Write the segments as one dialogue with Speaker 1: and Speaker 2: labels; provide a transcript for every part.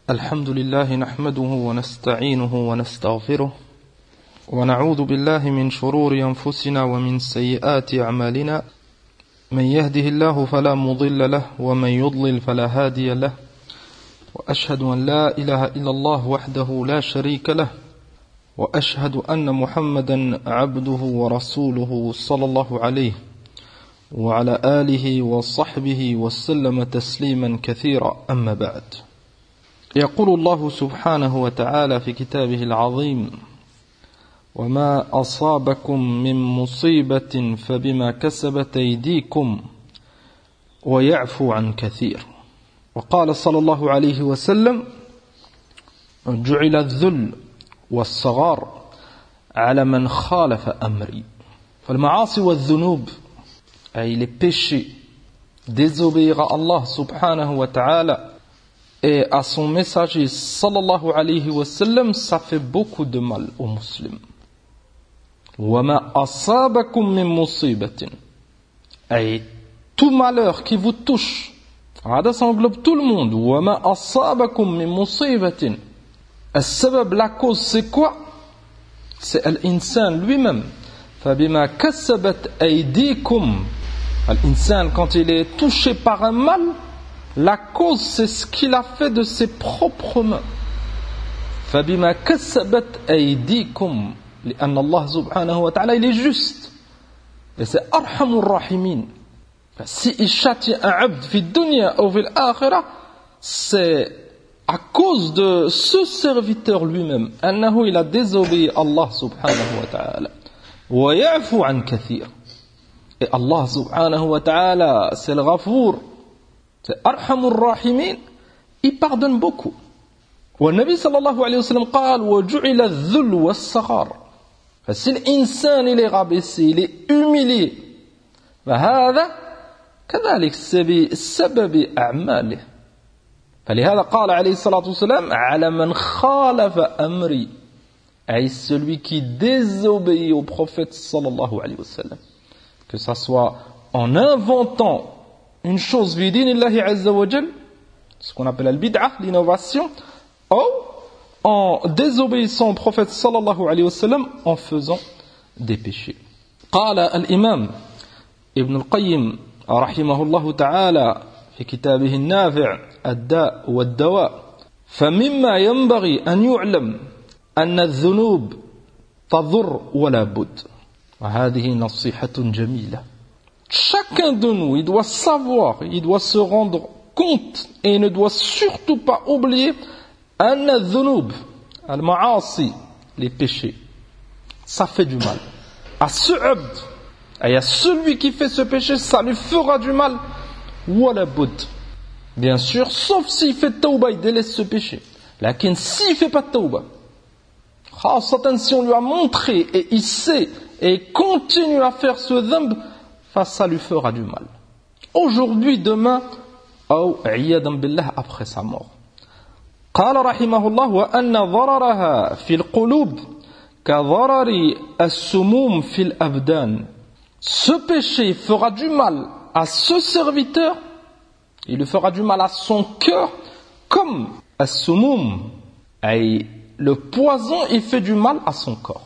Speaker 1: الحمد لله نحمده ونستعينه ونستغفره ونعوذ بالله من شرور أنفسنا ومن سيئات أعمالنا من يهده الله فلا مضل له ومن يضلل فلا هادي له وأشهد أن لا إله إلا الله وحده لا شريك له وأشهد أن محمدا عبده ورسوله صلى الله عليه وعلى آله وصحبه وسلم تسليما كثيرا أما بعد. يقول الله سبحانه وتعالى في كتابه العظيم: وما أصابكم من مصيبة فبما كسبت أيديكم ويعفو عن كثير. وقال صلى الله عليه وسلم: جعل الذل والصغار على من خالف أمري. فالمعاصي والذنوب أي les péchés, désobéir à Allah subhanahu wa ta'ala et à son messager sallallahu alayhi wa sallam, ça fait beaucoup de mal aux musulmans. وَمَا أَصَابَكُم مِّن مُّصِيبَةٍ, et tout malheur qui vous touche, ça englobe tout le monde. وَمَا أَصَابَكُم مِّن مُّصِيبَةٍ, السبب, la cause, c'est quoi? C'est l'insan lui-même. فَبِمَا كَسَّبَتْ أَيْدِيكُمْ, l'insan, quand il est touché par un mal, la cause, c'est ce qu'il a fait de ses propres mains. فَبِمَا كَسَّبَتْ أَيْدِيكُمْ, لأن Allah subhanahu wa ta'ala, il est juste. Et c'est Arhamur Rahimin. Si il châtie un abd fi dunya ou fil akhirah, c'est à cause de ce serviteur lui-même. Annahu, il a désobéi Allah subhanahu wa ta'ala. Wa ya'fu an kathir. Et Allah subhanahu wa ta'ala, c'est le Ghafour, c'est Arhamur Rahimin, il pardonne beaucoup. والنبي صلى الله عليه وسلم قال: وجعل الذل والصغار. Si l'insan il est rabaissé, il est humilié, فهذا كذلك بسبب أعماله. فلهذا قال عليه الصلاة والسلام: على من خالف أمري, أي celui qui désobéit au prophète sallallahu alayhi wa sallam, que ça soit en inventant une chose fi dinillahi azza wa jal, ce qu'on appelle al-bid'ah, l'innovation, ou en désobéissant au prophète sallallahu alayhi wa sallam en faisant des péchés. قال الإمام ابن القيم رحمه الله تعالى في كتابه النافع الداء والدواء: فمما ينبغي أن يعلم أن الذنوب تضر ولا بد. وهذه نصيحة جميلة. Chacun de nous, il doit savoir, il doit se rendre compte et il ne doit surtout pas oublier أن الذنوب, المعاصي, les péchés, ça fait du mal. À ce abd, et à celui qui fait ce péché, ça lui fera du mal. ولا بد. Bien sûr, sauf s'il fait tawba, il délaisse ce péché. Lakin s'il ne fait pas de tawba, si on lui a montré et il sait et continue à faire ce dhanb, ça lui fera du mal. Aujourd'hui, demain, ou iyadan billah, après sa mort. قال رحمه الله: وأن ضررها في القلوب كضرر السموم في الأبدان. Ce péché fera du mal à ce serviteur, il lui fera du mal à son cœur, comme السموم, et le poison, il fait du mal à son corps.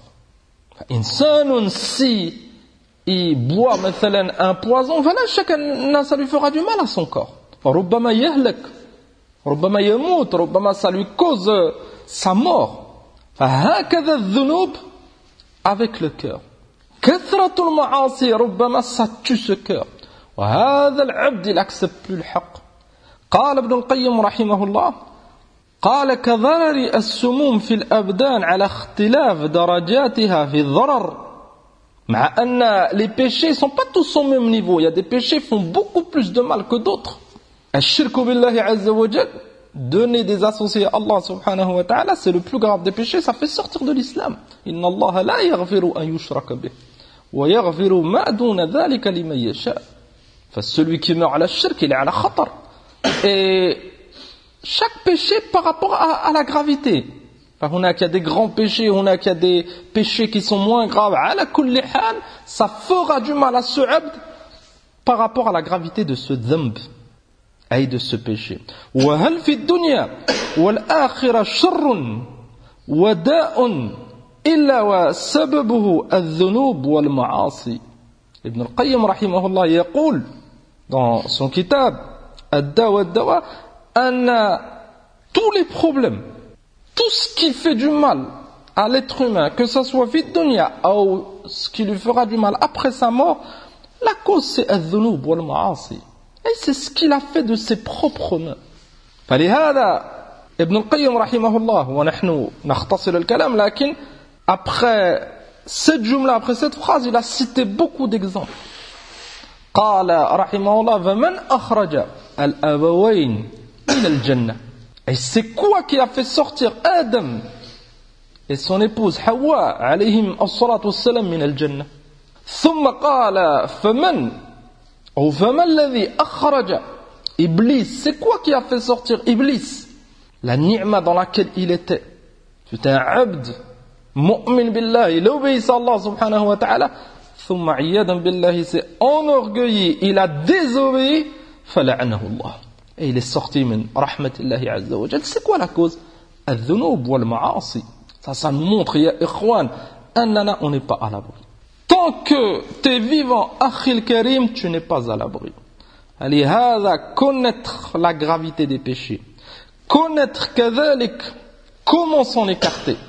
Speaker 1: إنسان si il boit مثلا un poison, ça lui fera du mal à son corps. ربما يهلك, ربما يموت, ربما ça lui cause sa mort. فهكذا الذنوب avec le cœur. كثرة المعاصي ربما ça tue ce cœur. وهذا العبد il accepte plus le حق. قال ابن القيم رحمه الله: قال كضرر السموم في الأبدان على اختلاف درجاتها في الضرر. مع أن les péchés ne sont pas tous au même niveau. Il y a des péchés qui font beaucoup plus de mal que d'autres. الشرك بالله عز وجل, donner des associés à Allah subhanahu wa ta'ala, c'est le plus grave des péchés, ça fait sortir de l'islam. إن الله لا يغفر أن يشرك به ويغفر ما دون ذلك لمن يشاء. Celui qui meurt à la shirk, il est à la khatar. Et chaque péché par rapport à la gravité. On a qu'il y a des grands péchés, on a qu'il y a des péchés qui sont moins graves. Ala kulli hal, ça fera du mal à ce abd par rapport à la gravité de ce dhanb. أي de ce péché. وهل في الدنيا والآخرة شر وداء إلا وسببه الذنوب والمعاصي. Ibn al-Qayyim rahimahullah يقول dans son kitab Ad-Da wa Ad-Dawa أن tous les problèmes, tout ce qui fait du mal à l'être humain, que ce soit في الدنيا ou ce qui lui fera du mal après sa mort, la cause c'est الذنوب والمعاصي. Et c'est ce qu'il a fait de ses propres mains. فلهذا ابن القيم رحمه الله ونحن نختصر الكلام لكن après cette jumla, après cette phrase, il a cité beaucoup d'exemples. قال رحمه الله فمن أخرج الأبوين من الجنة. Et c'est quoi qui a fait sortir Adam et son épouse Hawa عليهم الصلاة والسلام من الجنة. ثم قال فمن الذي أخرج Iblis. C'est quoi qui a fait sortir Iblis? La ni'ma dans laquelle il était. C'était un abd mu'min billah, il obéissait à Allah subhanahu wa ta'ala. ثم عياذا بالله, il s'est enorgueilli, il a désobéi. فلعنه الله. Et il est sorti min rahmatillahi azza wa jal. C'est quoi la cause? الذنوب والمعاصي. Ça nous montre, ya ikhwan, annana, on n'est pas à l'abri. Tant que tu es vivant, akhil karim, tu n'es pas à l'abri. Allez, connaître la gravité des péchés. Connaître كذلك comment s'en écarter.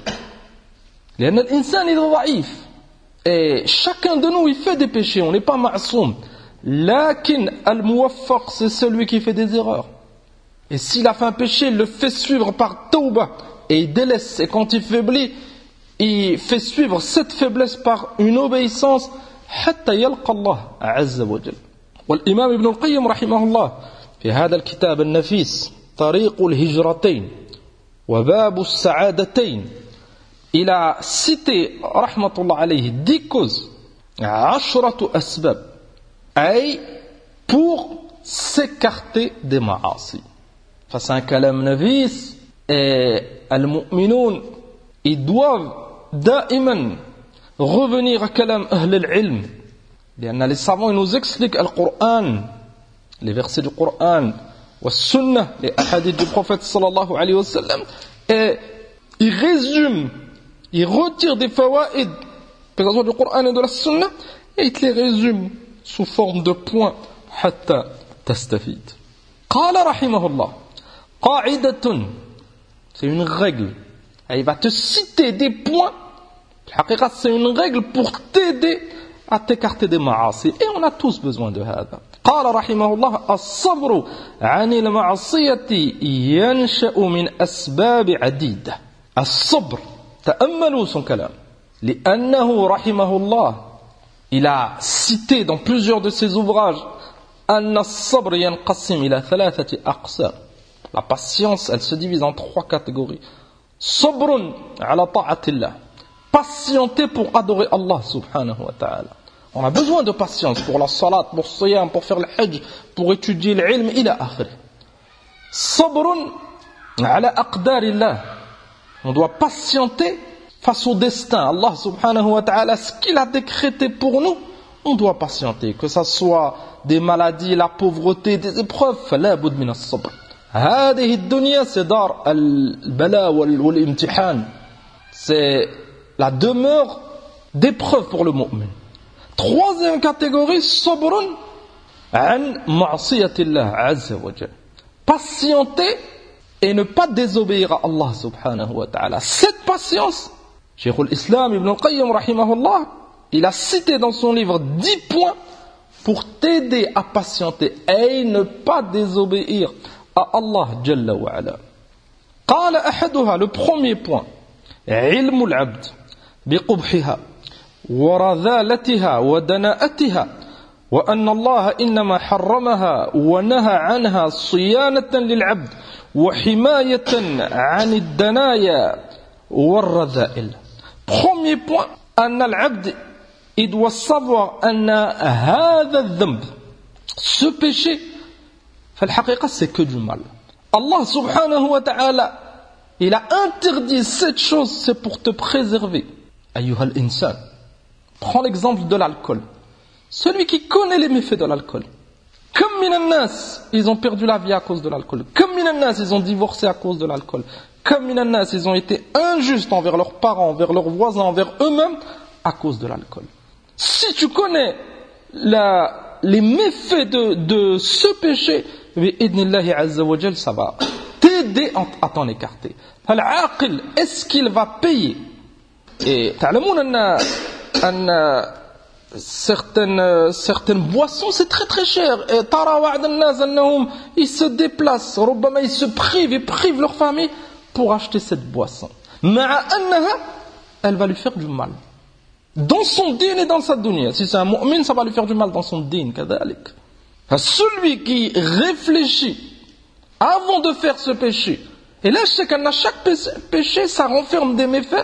Speaker 1: لأن الإنسان إذا ضعيف. Et chacun de nous, il fait des péchés, on n'est pas ma'soum. Lakin al-muwaffaq, c'est celui qui fait des erreurs. Et s'il a fait un péché, il le fait suivre par tawbah. Et il délaisse. Et quand il faiblit, il fait suivre cette faiblesse par une obéissance حتى يلقى الله عز وجل. والإمام ابن القيم رحمه الله في هذا الكتاب النفيس طريق الهجرتين وباب السعادتين, il a cité رحمة الله عليه 10 causes, 10 أسباب, أي pour s'écarter des ma'asi. Enfin, c'est un kalam nafis, et al-mu'minoun, ils doivent da'iman revenir à kalam ahl al-ilm. Les savants, ils nous expliquent le Coran, les versets du Coran, wa sunnah, les hadiths du prophète sallallahu alayhi wa sallam, et ils résument, ils retirent des fawaïd, que ce soit du Coran et de la sunnah, et ils te les résument sous forme de points, hatta tastafid. Qala rahimahullah, qa'idatun, c'est une règle. Et il va te citer des points. Haqiqat, c'est une règle pour t'aider à t'écarter des ma'asi. Et on a tous besoin de ça. قال رحمه الله الصبر عن المعصية ينشأ من أسباب عديدة. الصبر, تأملوا son كلام. لأنه رحمه الله, il a cité dans plusieurs de ses ouvrages أن الصبر ينقسم إلى 3 أقسام. La patience, elle se divise en 3 catégories. Sabrun ala ta'atillah. Patienter pour adorer Allah subhanahu wa ta'ala. On a besoin de patience pour la salat, pour le siyam, pour faire le hajj, pour étudier l'ilm, ila akhir. Sabrun ala aqdarillah. On doit patienter face au destin. Allah subhanahu wa ta'ala, ce qu'il a décrété pour nous, on doit patienter. Que ça soit des maladies, la pauvreté, des épreuves, fala bud min as-sabr. هذه الدنيا c'est dar al-bala wal-imtihan, c'est la demeure d'épreuve pour le mu'min. 3e catégorie, sabrun an ma'siyatillah azza wa jalla. Patienter et ne pas désobéir à Allah subhanahu wa ta'ala. Cette patience, Cheikh al-Islam Ibn al-Qayyim rahimahullah, il a cité dans son livre 10 points pour t'aider à patienter et ne pas désobéir Allah Jalla wa Ala. قال أحدها, le premier point, علم العبد بقبحها ورذالتها ودناءتها وأن الله إنما حرمها ونهى عنها صيانة للعبد وحماية عن الدنايا والرذائل. Premier point, أن العبد, il doit savoir أن هذا الذنب, ce péché, فالحقيقة c'est que du mal. Allah subhanahu wa ta'ala, il a interdit cette chose, c'est pour te préserver. Ayyuha al-insan. Prends l'exemple de l'alcool. Celui qui connaît les méfaits de l'alcool, Comme Minanas, ils ont perdu la vie à cause de l'alcool. Comme Minanas, ils ont divorcé à cause de l'alcool. Comme Minanas, ils ont été injustes envers leurs parents, envers leurs voisins, envers eux-mêmes, à cause de l'alcool. Si tu connais les méfaits de ce péché, ça va t'aider à t'en écarter. Al-aqil, est-ce qu'il va payer? Et certaines boissons, c'est très très cher. Et ils se déplacent, ils se privent leur famille pour acheter cette boisson. Elle va lui faire du mal. Dans son din et dans sa dunya. Si c'est un mu'min, ça va lui faire du mal dans son din. Celui qui réfléchit avant de faire ce péché, et là, chaque péché, ça renferme des méfaits,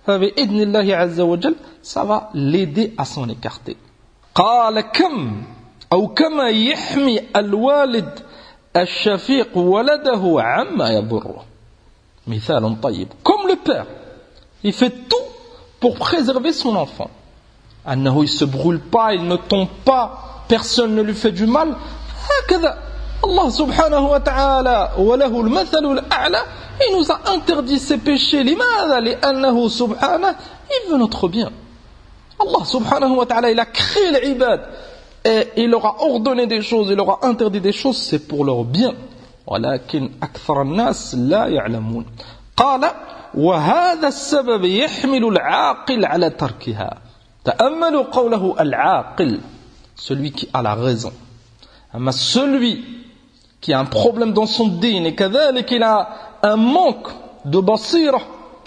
Speaker 1: ça va l'aider à s'en écarter. قال كم أو كما يحمي الوالد الشفيق ولده عما يضره. مثال طيب. Comme le père, il fait tout pour préserver son enfant. أنه il se brûle pas, il ne tombe pas, personne ne lui fait du mal. هكذا Allah subhanahu wa ta'ala وله المثل الأعلى. Il nous a interdit ces péchés. لماذا؟ لأنه سبحانه il veut notre bien. Allah subhanahu wa ta'ala, il a créé les ibad et il leur a ordonné des choses, il leur a interdit des choses, c'est pour leur bien. ولكن أكثر الناس لا يعلمون. قال وهذا السبب يحمل العاقل على تركها. تأملوا قوله العاقل, celui qui a la raison. أما celui qui a un problème dans son din et كذلك il a un manque de basira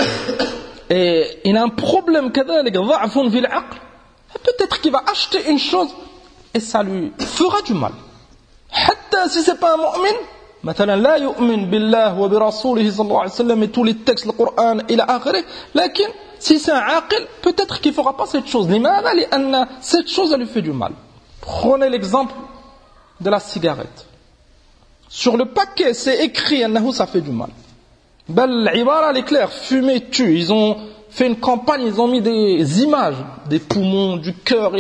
Speaker 1: et il a un problème كذلك ضعف في العقل, peut-être qu'il va acheter une chose et ça lui fera du mal. حتى si c'est pas un mu'min, مثلا لا يؤمن بالله وبرسوله صلى الله عليه وسلم et tous les textes du Coran إلى آخره, لكن si c'est un aqil, peut-être qu'il ne fera pas cette chose. لماذا؟ لأن cette chose elle lui fait du mal. Prenez l'exemple de la cigarette. Sur le paquet, c'est écrit أنه ça fait du mal. L'ibara elle est claire, fumer tue. Ils ont fait une campagne, ils ont mis des images des poumons, du cœur,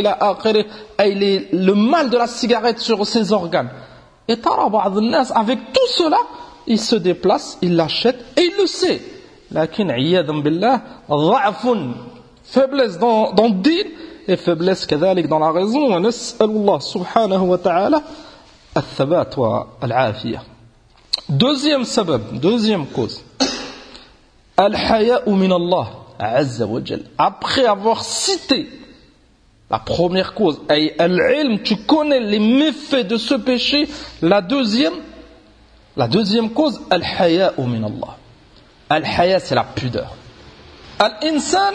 Speaker 1: le mal de la cigarette sur ses organes. Et avec tout cela, il se déplace, il l'achète et il le sait. Lakin iyadam billah, faiblesse dans le din et faiblesse كذلك dans la raison. ونسأل الله سبحانه وتعالى الثبات والعافية. Deuxième sabab, deuxième cause. Al-haya'u min Allah azza wa jal. Après avoir cité la première cause, al-ilm, tu connais les méfaits de ce péché. La deuxième cause, al-haya'u min Allah. Al-haya, c'est la pudeur. Al-insan,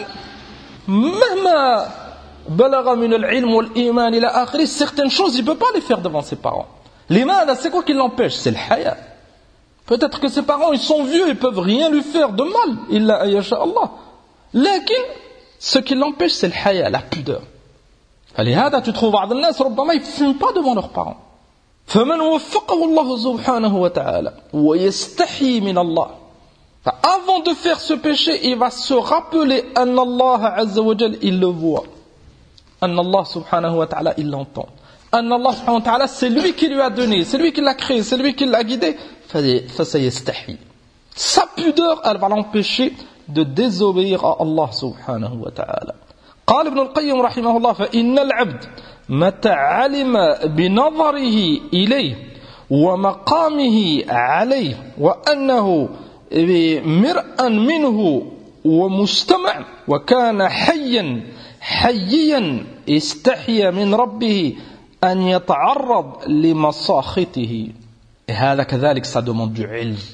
Speaker 1: mahma balagha min al-ilm wal-iman ila akhiri, certaines choses, il ne peut pas les faire devant ses parents. L'imana, c'est quoi qui l'empêche? C'est le haya. Peut-être que ses parents, ils sont vieux, ils ne peuvent rien lui faire de mal. Illa ayasha Allah. Lakin, ce qui l'empêche, c'est le haya, la pudeur. فلهذا tu trouves بعض الناس ربما ils ne fument pas devant leurs parents. فمن وفقه الله سبحانه وتعالى ويستحي من الله. Avant de faire ce péché, il va se rappeler أن الله عز وجل, il le voit. أن الله سبحانه وتعالى, il l'entend. أن الله سبحانه وتعالى, c'est lui qui lui a donné, c'est lui qui l'a créé, c'est lui qui l'a guidé. فسيستحي. Sa pudeur, elle va l'empêcher de désobéir à Allah سبحانه وتعالى. قال ابن القيم رحمه الله فإن العبد متى علم بنظره إليه ومقامه عليه وأنه مرءا منه ومستمع وكان حيا استحيا من ربه أن يتعرض لمساخطه. هذا كذلك ça demande du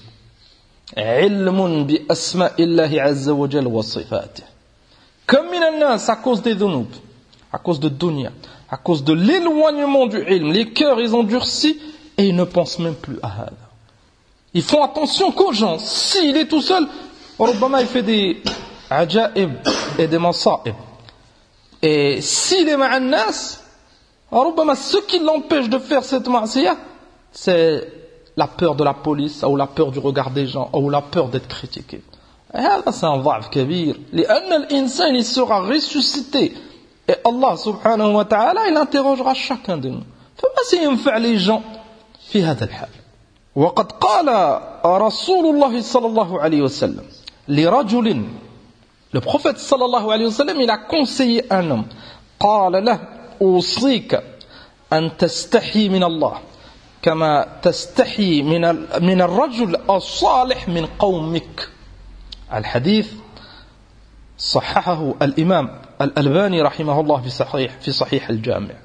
Speaker 1: علم بأسماء الله عز وجل وصفاته. Comme minanas, à cause des dhunoub, à cause de dunya, à cause de l'éloignement du ilm, les cœurs ils ont durci et ils ne pensent même plus à hada. Ils font attention qu'aux gens, s'il est tout seul, Rubbama il fait des ajaib et des masa'ib. Et s'il est ma'annas, Rubbama ce qui l'empêche de faire cette ma'siyah, c'est la peur de la police, ou la peur du regard des gens, ou la peur d'être critiqué. هذا c'est un ضعف كبير لأن الإنسان il sera ressuscité et Allah subhanahu wa ta'ala il interrogera chacun de nous فما سينفع لي gens في هذا الحال. وقد قال رسول الله صلى الله عليه وسلم لرجل, le prophète صلى الله عليه وسلم, il a conseillé un homme. قال له أوصيك أن تستحي من الله كما تستحي من الرجل الصالح من قومك. الحديث صححه الإمام الألباني رحمه الله في صحيح الجامع.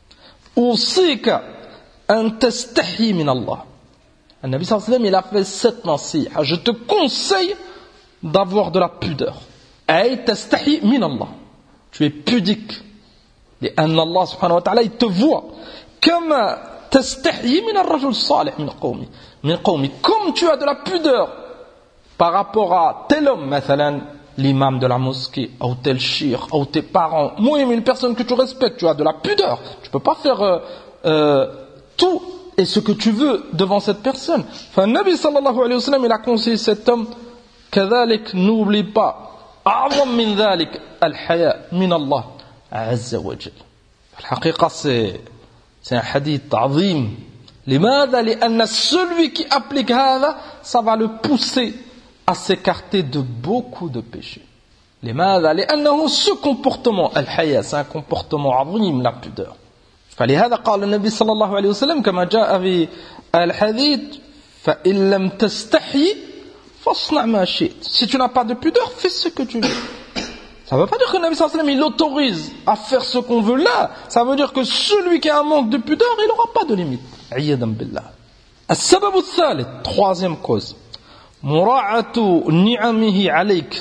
Speaker 1: أوصيك أن تستحي من الله. النبي صلى الله عليه وسلم, il a fait cette nasiha. Je te conseille d'avoir de la pudeur. أي تستحي من الله. Tu es pudique. لأن الله سبحانه وتعالى, il te voit. كما تستحي من الرجل الصالح من قومي. Comme tu as de la pudeur par rapport à tel homme, مثلا l'imam de la mosquée, ou tel cheikh, ou tes parents, moi, une personne que tu respectes, tu as de la pudeur. Tu ne peux pas faire tout et ce que tu veux devant cette personne. Enfin, Nabi sallallahu alayhi wa sallam, il a conseillé cet homme, كذلك, n'oublie pas, أعظم من ذلك الحياء من الله عز وجل. الحقيقة c'est un hadith عظيم. لماذا؟ لأن celui qui applique هذا, ça va le pousser à s'écarter de beaucoup de péchés. لماذا؟ لأنه ce comportement, الحياء, c'est un comportement عظيم, la pudeur. فلهذا قال النبي صلى الله عليه وسلم كما جاء في الحديث فإن لم تستحي فاصنع ما شئت. Si tu n'as pas de pudeur, fais ce que tu veux. Ça ne veut pas dire que le Nabi sallallahu alayhi wa sallam, il autorise à faire ce qu'on veut là. Ça veut dire que celui qui a un manque de pudeur, il n'aura pas de limite. عياذا بالله. السبب الثالث, troisième cause, مراعاة نعمه عليك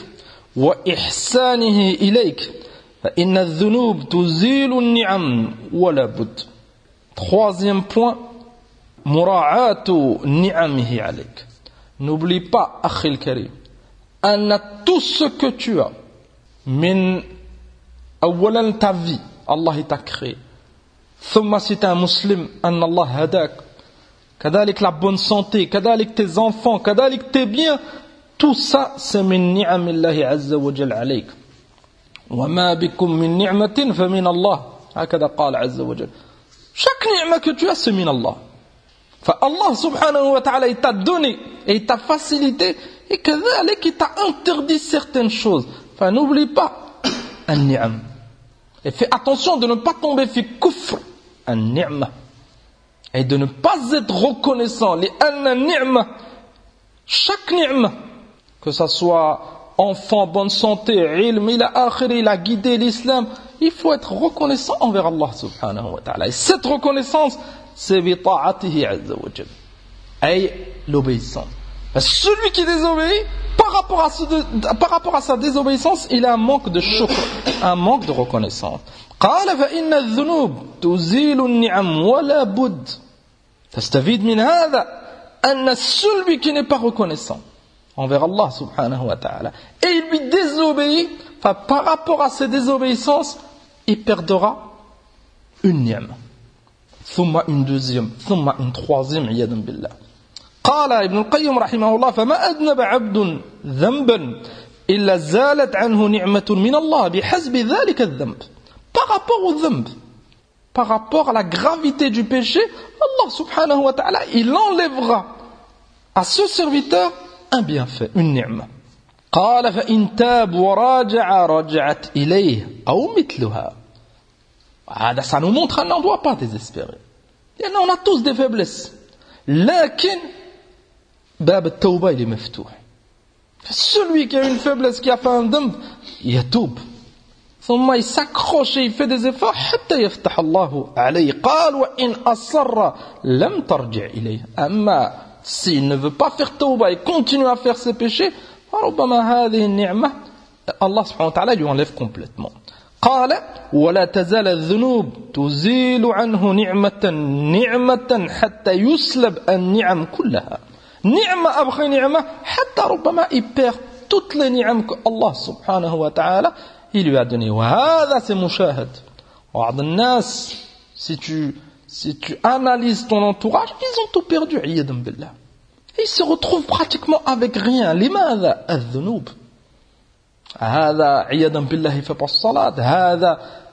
Speaker 1: وإحسانه إليك فإن الذنوب تزيل النعم ولا بد. Troisième point, مراعاة نعمه عليك. N'oublie pas, أخي الكريم, أن tout ce que tu as, من أولا ta vie, Allah t'a créé. ثم si tu es un musulman, أن الله هداك. كذلك la bonne santé, كذلك tes enfants, كذلك tes biens, tout ça c'est من نعم الله عز وجل عليك. وما بكم من نعمة فمن الله. هكذا قال عز وجل. Chaque ni'ma que tu as, c'est min Allah. فالله سبحانه وتعالى, il t'a donné et il t'a facilité, et كذلك il t'a interdit certaines choses. Enfin, n'oublie pas النعم. Et fais attention de ne pas tomber في كفر النعمة. Et de ne pas être reconnaissant. لأن النعمة, chaque ni'ma, que ça soit enfant, bonne santé, ilm, il a guidé l'islam, il faut être reconnaissant envers Allah subhanahu wa ta'ala. Et cette reconnaissance, c'est bita'atihi azza wa jal. Et l'obéissance. Parce que celui qui désobéit, par rapport à sa désobéissance, il a un manque de shukr, un manque de reconnaissance. قال فإن الذنوب تزيل النعم ولا بد. تستفيد من هذا أن celui qui n'est pas reconnaissant envers Allah subhanahu wa ta'ala et il lui désobéit, par rapport à ses désobéissances, il perdra une ni'ma, ثم une deuxième, ثم une troisième, عياذا بالله. قال ابن القيم رحمه الله فما أذنب عبد ذنبا إلا زالت عنه نعمة من الله بحسب ذلك الذنب. Par rapport au dhanb, par rapport à la gravité du péché, Allah subhanahu wa ta'ala, il enlèvera à ce serviteur un bienfait, une ni'ma. قال فإن تاب وراجع رجعت إليه أو مثلها. Ça nous montre qu'on ne doit pas désespérer. On a tous des faiblesses. لكن باب التوبة il est مفتوح. Celui qui a une faiblesse, qui a fait un dhanb, يتوب. ثم il s'accroche et il fait des efforts حتى يفتح الله عليه. قال وإن أصر لم ترجع إليه. أما s'il ne veut pas faire tawbah et continue à faire ses péchés, فربما هذه النعمة الله سبحانه وتعالى lui enlève complètement. قال ولا تزال الذنوب تزيل عنه نعمة حتى يسلب النعم كلها. نعمة أبخي نعمة حتى ربما il perd toutes les ni'am que Allah سبحانه وتعالى il lui a donné. وهذا c'est مشاهد. وبعض الناس, si tu analyses ton entourage, ils ont tout perdu, عياذا بالله. Ils se retrouvent pratiquement avec rien. لماذا؟ الذنوب. هذا عياذا بالله fait pas الصلاة. هذا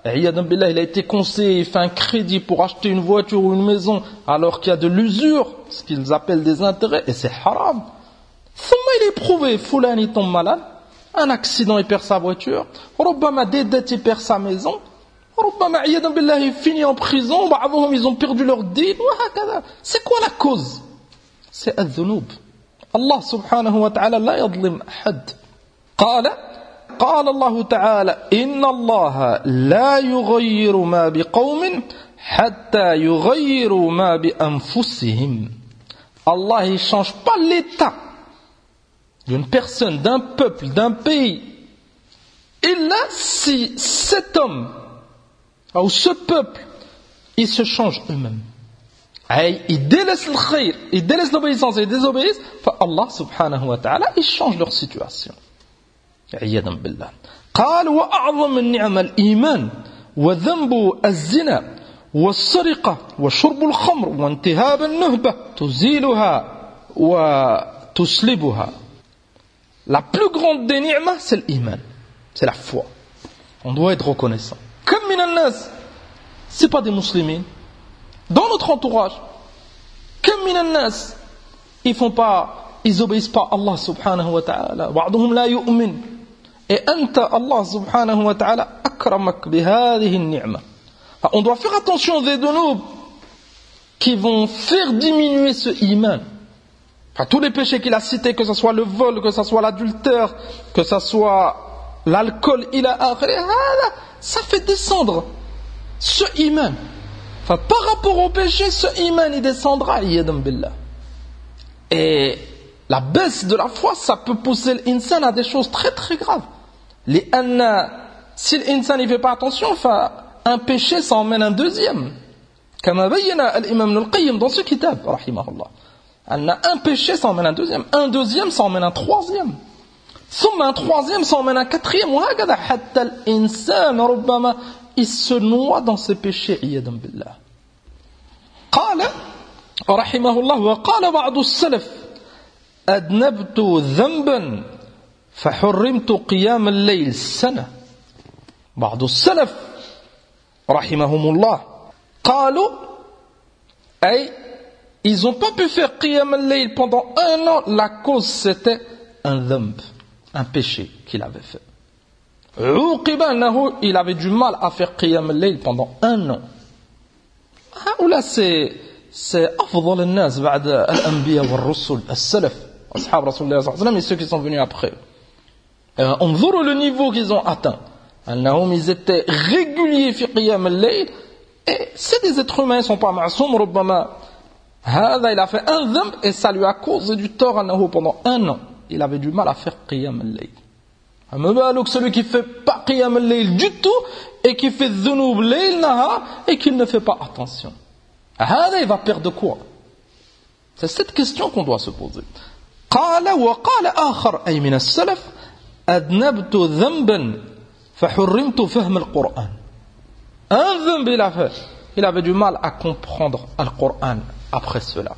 Speaker 1: Iyadan billah, il a été conseillé, il fait un crédit pour acheter une voiture ou une maison alors qu'il y a de l'usure, ce qu'ils appellent des intérêts, et c'est haram. Il est prouvé, Foulani il tombe malade, un accident il perd sa voiture, Rubbama des dettes il perd sa maison, Rubbama Iyadan billah il finit en prison, ils ont perdu leur dîne, c'est quoi la cause? C'est al-dhunub. Allah subhanahu wa ta'ala la yadlim ahad. قال الله تعالى إن الله لا يغير ما بقوم حتى يغيروا ما بأنفسهم. Allah ne change pas l'état d'une personne, d'un peuple, d'un pays. Et là, si cet homme ou ce peuple, ils se changent eux-mêmes. Ils délaissent le khayr, ils délaissent l'obéissance et ils désobéissent, Allah subhanahu wa ta'ala, il change leur situation. عياذا بالله. قال وأعظم النعم الإيمان وذنب الزنا والسرقة وشرب الخمر وانتهاب النهبة تزيلها وتسلبها. La plus grande des ni'mas, c'est l'iman, c'est la foi. On doit être reconnaissant. Comme min al-nas, c'est pas des musulmans. Dans notre entourage, comme min al-nas, ils obéissent pas à Allah subhanahu wa ta'ala. Ba'duhum la yu'min. Et anta Allah subhanahu wa ta'ala akramak bihadihi ni'ma. On doit faire attention des dunub qui vont faire diminuer ce iman. Tous les péchés qu'il a cités, que ce soit le vol, que ce soit l'adultère, que ce soit l'alcool, ça fait descendre ce iman. Par rapport au péché, ce iman il descendra, yadam billah. Et la baisse de la foi, ça peut pousser l'insan à des choses très très graves. Si l'insan ne fait pas attention, un péché, ça emmène un deuxième. Comme bayyana l'imam al-Qayyim dans ce kitab, rahimahullah. Un péché, ça emmène un deuxième, ça emmène un troisième. Un troisième, ça emmène un quatrième. Il se noie dans ses péchés. Iyadam billah. قال رحمه الله وقال بعض السلف أذنبت ذنبا فحرمت قيام الليل سنة. بعض السلف رحمهم الله قالوا أي ils n'ont pas pu faire qiyam al-layl pendant un an. La cause c'était un dhanb, un péché qu'il avait fait. Il avait du mal à faire qiyam al-layl pendant un an. هؤلاء c'est أفضل الناس بعد الأنبياء والرسل السلف أصحاب رسول الله صلى الله عليه وسلم et ceux qui sont venus après. انظروا le niveau qu'ils ont atteint. أنهم ils étaient réguliers في قيام الليل. Et c'est des êtres humains, ils ne sont pas معصوم. ربما هذا il a fait un dhanb et ça lui a causé du tort أنه pendant un an il avait du mal à faire قيام الليل. Alors celui qui fait pas qiyam al-layl du tout et qui fait dhunub layl nahar et qui ne fait pas attention. Il va perdre quoi? C'est cette question qu'on doit se poser. قال وقال آخر أي من السلف أذنبت ذنبا فحرمت فهم القرآن. Un dhanb il a fait. Il avait du mal à comprendre le Coran après cela.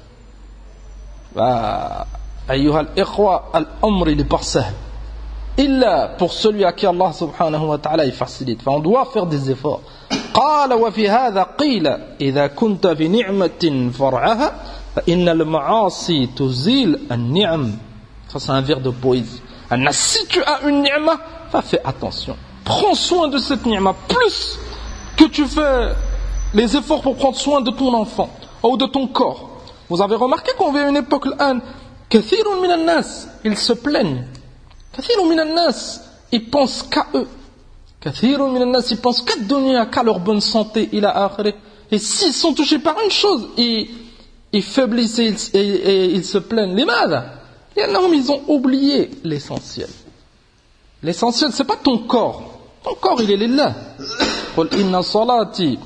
Speaker 1: أيها الإخوة الأمر il est pas simple. إلا pour celui à qui Allah subhanahu wa ta'ala il facilite. On doit faire des efforts. قال وفي هذا قيل إذا كنت في نعمة فرعها فإن المعاصي تزيل النعم. Ça c'est un vers de poésie. Si tu as une ni'ma, fais attention. Prends soin de cette ni'ma plus que tu fais les efforts pour prendre soin de ton enfant ou de ton corps. Vous avez remarqué qu'on vit à une époque l'an, كثير من الناس ils se plaignent. كثير من الناس ils pensent qu'à eux. كثير من الناس ils pensent qu'à dunya, qu'à leur bonne santé إلى آخره. Et s'ils sont touchés par une chose, ils faiblissent et ils se plaignent. لماذا؟ لأنهم ils ont oublié l'essentiel. L'essentiel c'est pas ton corps. Ton corps il est lillah. قل إن صلاتي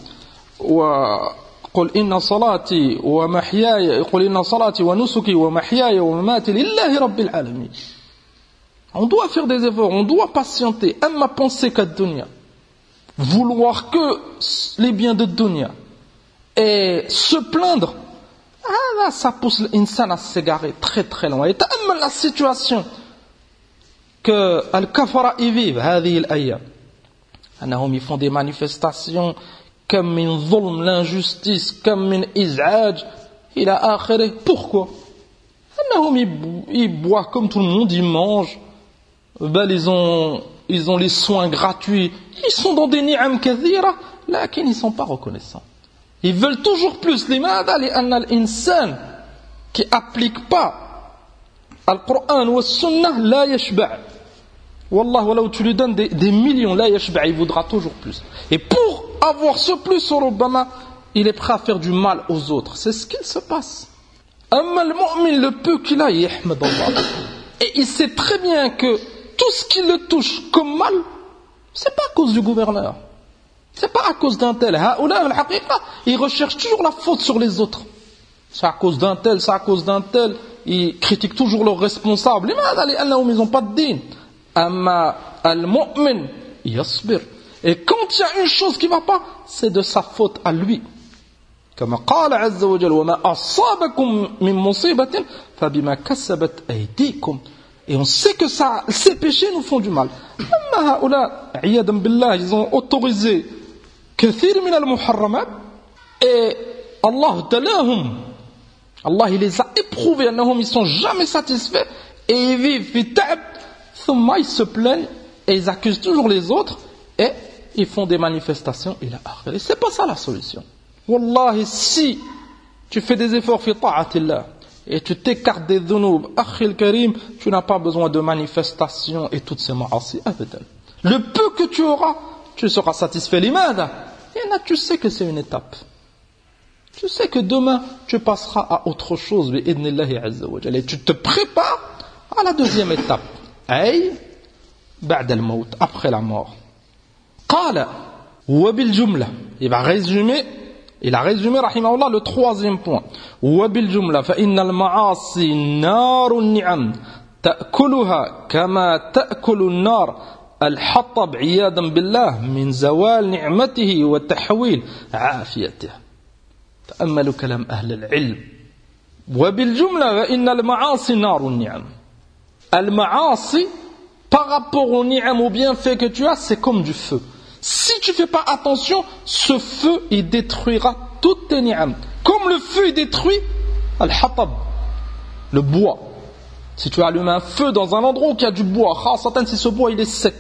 Speaker 1: قل إن صلاتي ومحياي قل إن صلاتي ونسكي ومحياي ومماتي لله رب العالمين. On doit faire des efforts, on doit patienter. Amma penser qu'à dunya, vouloir que les biens de dunya et se plaindre, là, ça pousse l'insan à s'égarer très très loin. Et t'amène la situation que al-kafara y vivent, هذه الأيام. Ils font des manifestations comme min zulm, l'injustice, comme min iz'aj, ila akhirih. Pourquoi? Ils boivent comme tout le monde, ils mangent, ils ont les soins gratuits, ils sont dans des ni'am kathira, là ils ne sont pas reconnaissants. Ils veulent toujours plus. لماذا؟ لأن الإنسان qui applique pas Al-Qur'an ou Sunnah لا يشبع. Wallah, voilà où tu lui donnes des millions, لا يشبع, il voudra toujours plus. Et pour avoir ce plus, Obama, il est prêt à faire du mal aux autres. C'est ce qu'il se passe. Amma al-mu'min, le peu qu'il a, yahmad Allah. Et il sait très bien que tout ce qui le touche comme mal, c'est pas à cause du gouverneur. C'est pas à cause d'un tel. Ils recherchent toujours la faute sur les autres. C'est à cause d'un tel, c'est à cause d'un tel. Ils critiquent toujours leurs responsables. Ils n'ont pas de din. Amma al-mu'min yasbir. Et quand il y a une chose qui ne va pas, c'est de sa faute à lui. Comme قال عز وجل وما أصابكم من مصيبة فبما كسبت أيديكم. Et on sait que ces péchés nous font du mal. Amma haoula, عياذا بالله, ils ont autorisé كثير من المحرمات. Et Allah talahum, Allah il les a éprouvés, ils ne sont jamais satisfaits et ils vivent fi ta'ab. Thumma ils se plaignent et ils accusent toujours les autres et ils font des manifestations. Et c'est pas ça la solution. Wallahi, si tu fais des efforts fi ta'atillah et tu t'écartes des dhunoub, akhil karim, tu n'as pas besoin de manifestations et toutes ces ma'asi. Le peu que tu auras, tu seras satisfait. Limada? Et là, tu sais que c'est une étape. Tu sais que demain, tu passeras à autre chose, bi'idnillahi azza wa jalla. Et tu te prépares à la deuxième étape. Aïe, ba'da al-maut, après la mort. Qala, wa bil jumla. Il a résumé, rahimahullah, le troisième point. Wa bil jumla, fa inna al-ma'asi narun ni'am, ta'kuluha kama ta'kulu an-nar al-hattab 'iyadan billah min zawal ni'matihi wa tahwil 'afiyatihi. تأملوا كلام أهل العلم. وبالجملة فإن المعاصي نار النعم. المعاصي par rapport au ni'am, au bienfait que tu as, c'est comme du feu. Si tu ne fais pas attention, ce feu, il détruira toutes tes ni'am. Comme le feu, il détruit al-hatab, le bois. Si tu allumes un feu dans un endroit où il y a du bois, si ce bois il est sec,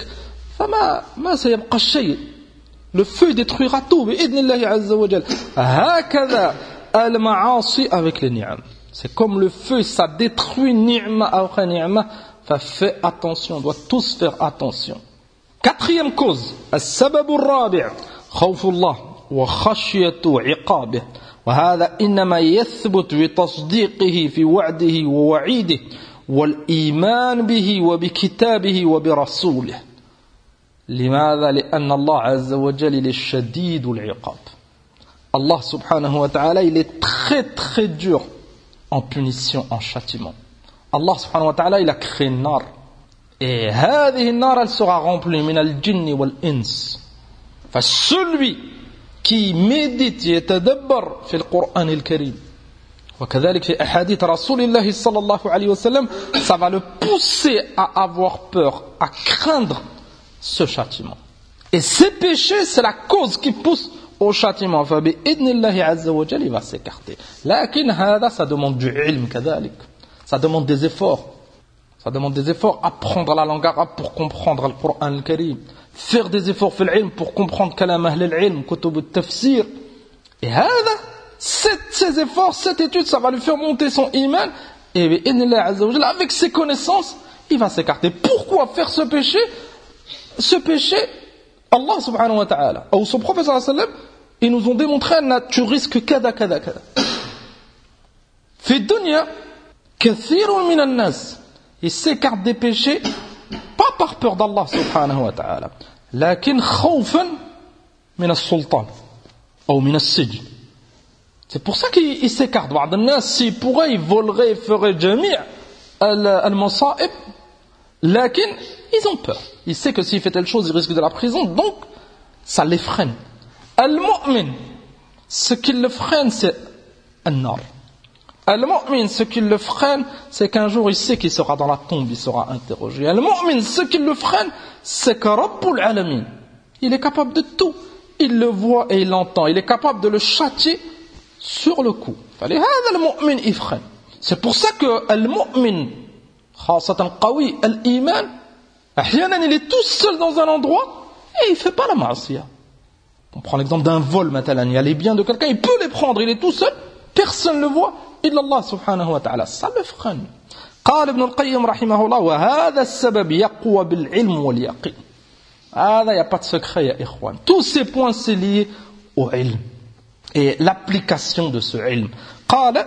Speaker 1: le feu détruira tout. Bi'idnillahi azza wa jal. Hakada al-ma'asi avec les ni'am. C'est comme le feu, ça détruit ni'ma après ni'ma. Fais attention, on doit tous faire attention. Quatrième cause, السبب الرابع خوف الله وخشية عقابه وهذا إنما يثبت بتصديقه في وعده ووعيده والإيمان به وبكتابه وبرسوله. لماذا؟ لأن الله عز وجل الشديد العقاب. Allah subhanahu wa ta'ala, il est très très dur en punition, en châtiment. Allah subhanahu wa ta'ala, il a créé une nar. Et هذه النار, elle sera remplie من الجن والإنس. فcelui qui médite يتدبر في القرآن الكريم وكذلك في أحاديث رسول الله صلى الله عليه وسلم, ça va le pousser à avoir peur, à craindre ce châtiment. Et ces péchés, c'est la cause qui pousse au châtiment. فبإذن الله عز وجل, il va s'écarter. لكن هذا, ça demande du ilm كذلك. Ça demande des efforts. Ça demande des efforts. Apprendre la langue arabe pour comprendre le Coran al-Karim. Faire des efforts fil ilm pour comprendre kalam ahl al-ilm, kutub al-tafsir. Et هذا, ces efforts, cette étude, ça va lui faire monter son iman. Et بإذن الله عز وجل, avec ses connaissances, il va s'écarter. Pourquoi faire ce péché? Ce péché, Allah subhanahu wa ta'ala, ou son prophète sallallahu alayhi wa sallam, ils nous ont démontré que tu risques kada. Fi dunya, kathirun min an-nas, ils s'écartent des péchés, pas par peur d'Allah subhanahu wa ta'ala, lakin khawfan min as-sultan, ou min as-sijn. C'est pour ça qu'ils s'écartent. Ba'd an-nas, s'ils pourraient, ils voleraient, ils feraient jami' al-masa'ib, lakin ils ont peur. Ils savent que s'il fait telle chose, ils risquent de la prison, donc ça les freine. Al-mu'min, ce qui le freine, c'est an-nar. Al-mu'min, ce qui le freine, c'est qu'un jour il sait qu'il sera dans la tombe, il sera interrogé. Al-mu'min, ce qui le freine, c'est que Rabbul Alamin, Il est capable de tout. Il le voit et il l'entend. Il est capable de le châtier sur le coup. C'est pour ça que al-mu'min, khasatan qawi, al-iman, il est tout seul dans un endroit et il ne fait pas la ma'asiyah. On prend l'exemple d'un vol, matalan. Il y a les biens de quelqu'un, il peut les prendre, il est tout seul, personne ne le voit, illa Allah subhanahu wa ta'ala. Ça le freine. قال ابن القيم رحمه الله وهذا السبب يقوى بالعلم واليقين. هذا, il n'y a pas de secret, ya ikhwan. Tous ces points, c'est lié au ilm et l'application de ce ilm. قال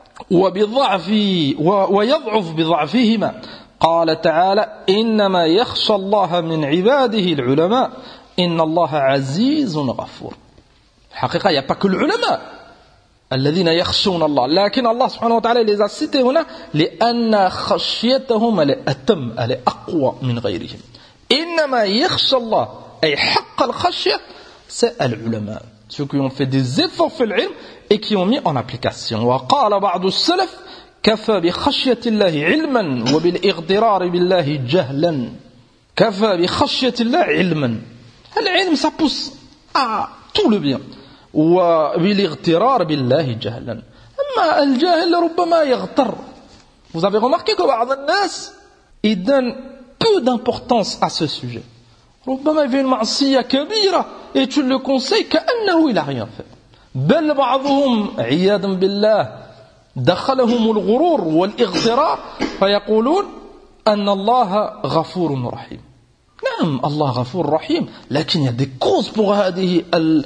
Speaker 1: ويضعف بضعفهما. قال تعالى إنما يخشى الله من عباده العلماء إن الله عزيز غفور. الحقيقة, il n'y a pas que l'ulama الذين يخشون الله, لكن الله سبحانه وتعالى les a cités هنا لأن خشيتهم elle est أتم, elle est أقوى من غيرهم. إنما يخشى الله أي حق الخشية, c'est العلماء, ceux qui ont fait des efforts في العلم et qui ont mis en application. وقال بعض السلف كفى بخشية الله علما وبالاغترار بالله جهلا. كفى بخشية الله علما. العلم ça pousse à tout le bien. وبالاغترار بالله جهلا. أما الجاهل ربما يغتر. Vous avez remarqué que بعض الناس ils donnent peu d'importance à ce sujet. ربما il fait une معصية كبيرة et tu le conseilles كأنه il a rien fait. بل بعضهم عياذا بالله دخلهم الغرور والاغترار فيقولون أن الله غفور رحيم. نعم الله غفور رحيم, لكن il y a des causes pour هذه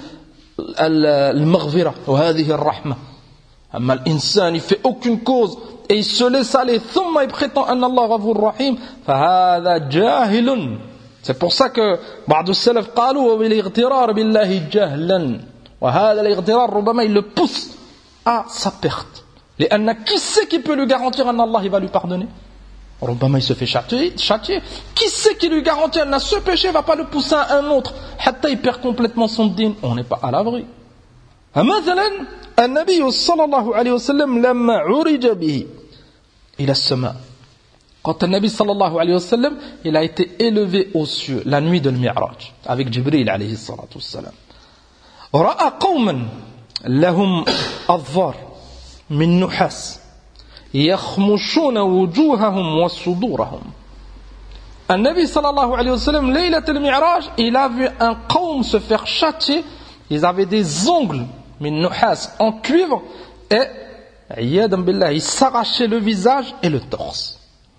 Speaker 1: المغفرة وهذه الرحمة. أما الإنسان il fait aucune cause et il se laisse aller ثم il prétend أن الله غفور رحيم فهذا جاهل. C'est pour ça que بعض السلف قالوا وبالاغترار بالله جهلا. وهذا الاغترار ربما il le pousse à sa perte. لأن qui c'est qui peut lui garantir أن Allah il va lui pardonner? ربما il se fait châtier. Qui c'est qui lui garantit que ce péché ne va pas le pousser à un autre حتى il perd complètement son dîn? On n'est pas à l'abri. مثلا النبي صلى الله عليه وسلم لما عرج به إلى السماء. Quand le Nabi sallallahu alayhi wa sallam, il a été élevé aux cieux la nuit de l'Mi'raj avec Jibril alayhi salatu wassalam. رأى قوما لهم أظفار من نحاس يخمشون وجوههم وصدورهم. النبي صلى الله عليه وسلم ليلة المعراج, il a vu un qawm se faire châtier. Ils avaient des ongles min nuhas en cuivre et عياذا بالله, ils s'arrachaient le visage et le torse.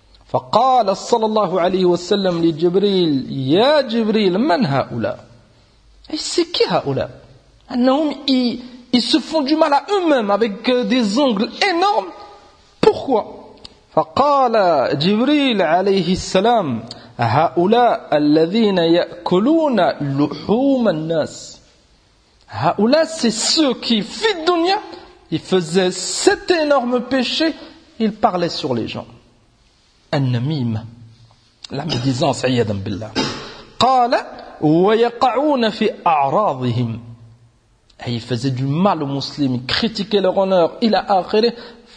Speaker 1: فقال صلى الله عليه وسلم لجبريل يا جبريل من هؤلاء. Et c'est qui هؤلاء? أنهم ils se font du mal à eux-mêmes avec des ongles énormes. Pourquoi? فقال جبريل عليه السلام هؤلاء الذين يأكلون لحوم الناس. هؤلاء, c'est ceux qui في الدنيا ils faisaient cet énorme péché, ils parlaient sur les gens. النميمة, la médisance عياذا بالله. قال ويقعون في أعراضهم. Et ils faisaient du mal aux musulmans, ils critiquaient leur honneur. Il a akhiré.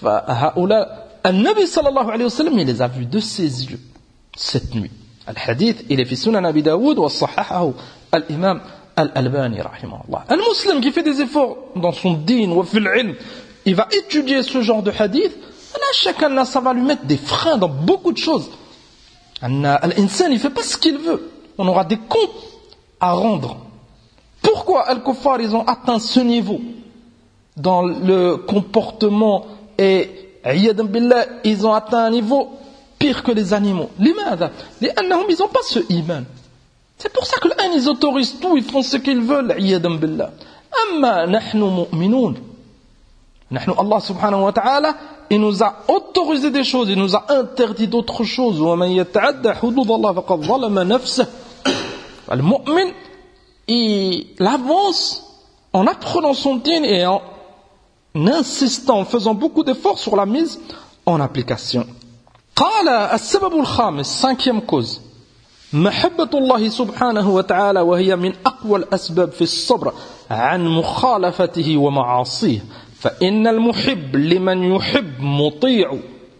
Speaker 1: فهؤلاء النبي صلى الله عليه وسلم, il les a vus de ses yeux cette nuit. الحديث il est في سنن أبي داود وصححه الإمام الألباني رحمه الله. Un musulman qui fait des efforts dans son dîn ou في العلم, il va étudier ce genre de hadith. Chacun, ça va lui mettre des freins dans beaucoup de choses. L'insan, il ne fait pas ce qu'il veut. On aura des comptes à rendre. Pourquoi Al-Kuffar, ils ont atteint ce niveau dans le comportement et عياذا بالله, ils ont atteint un niveau pire que les animaux. لماذا؟ لأنهم, ils n'ont pas ce iman. C'est pour ça que l'un, ils autorisent tout, ils font ce qu'ils veulent. عياذا بالله. أما نحن مؤمنون. نحن Allah subhanahu wa ta'ala, il nous a autorisé des choses, il nous a interdit d'autres choses. وَمَنْ يَتَعَدَّ حُدُودَ اللَّهِ فَقَدْ ظَلَمَ نَفْسَهُ. Le mu'min, il avance en apprenant son dîn et en insistant, en faisant beaucoup d'efforts sur la mise en application. قال السبب الخامس, 5e cause. محبة الله سبحانه وتعالى وهي من أقوى الأسباب في الصبر عن مخالفته ومعاصيه. فإن المحب لمن يحب مطيع.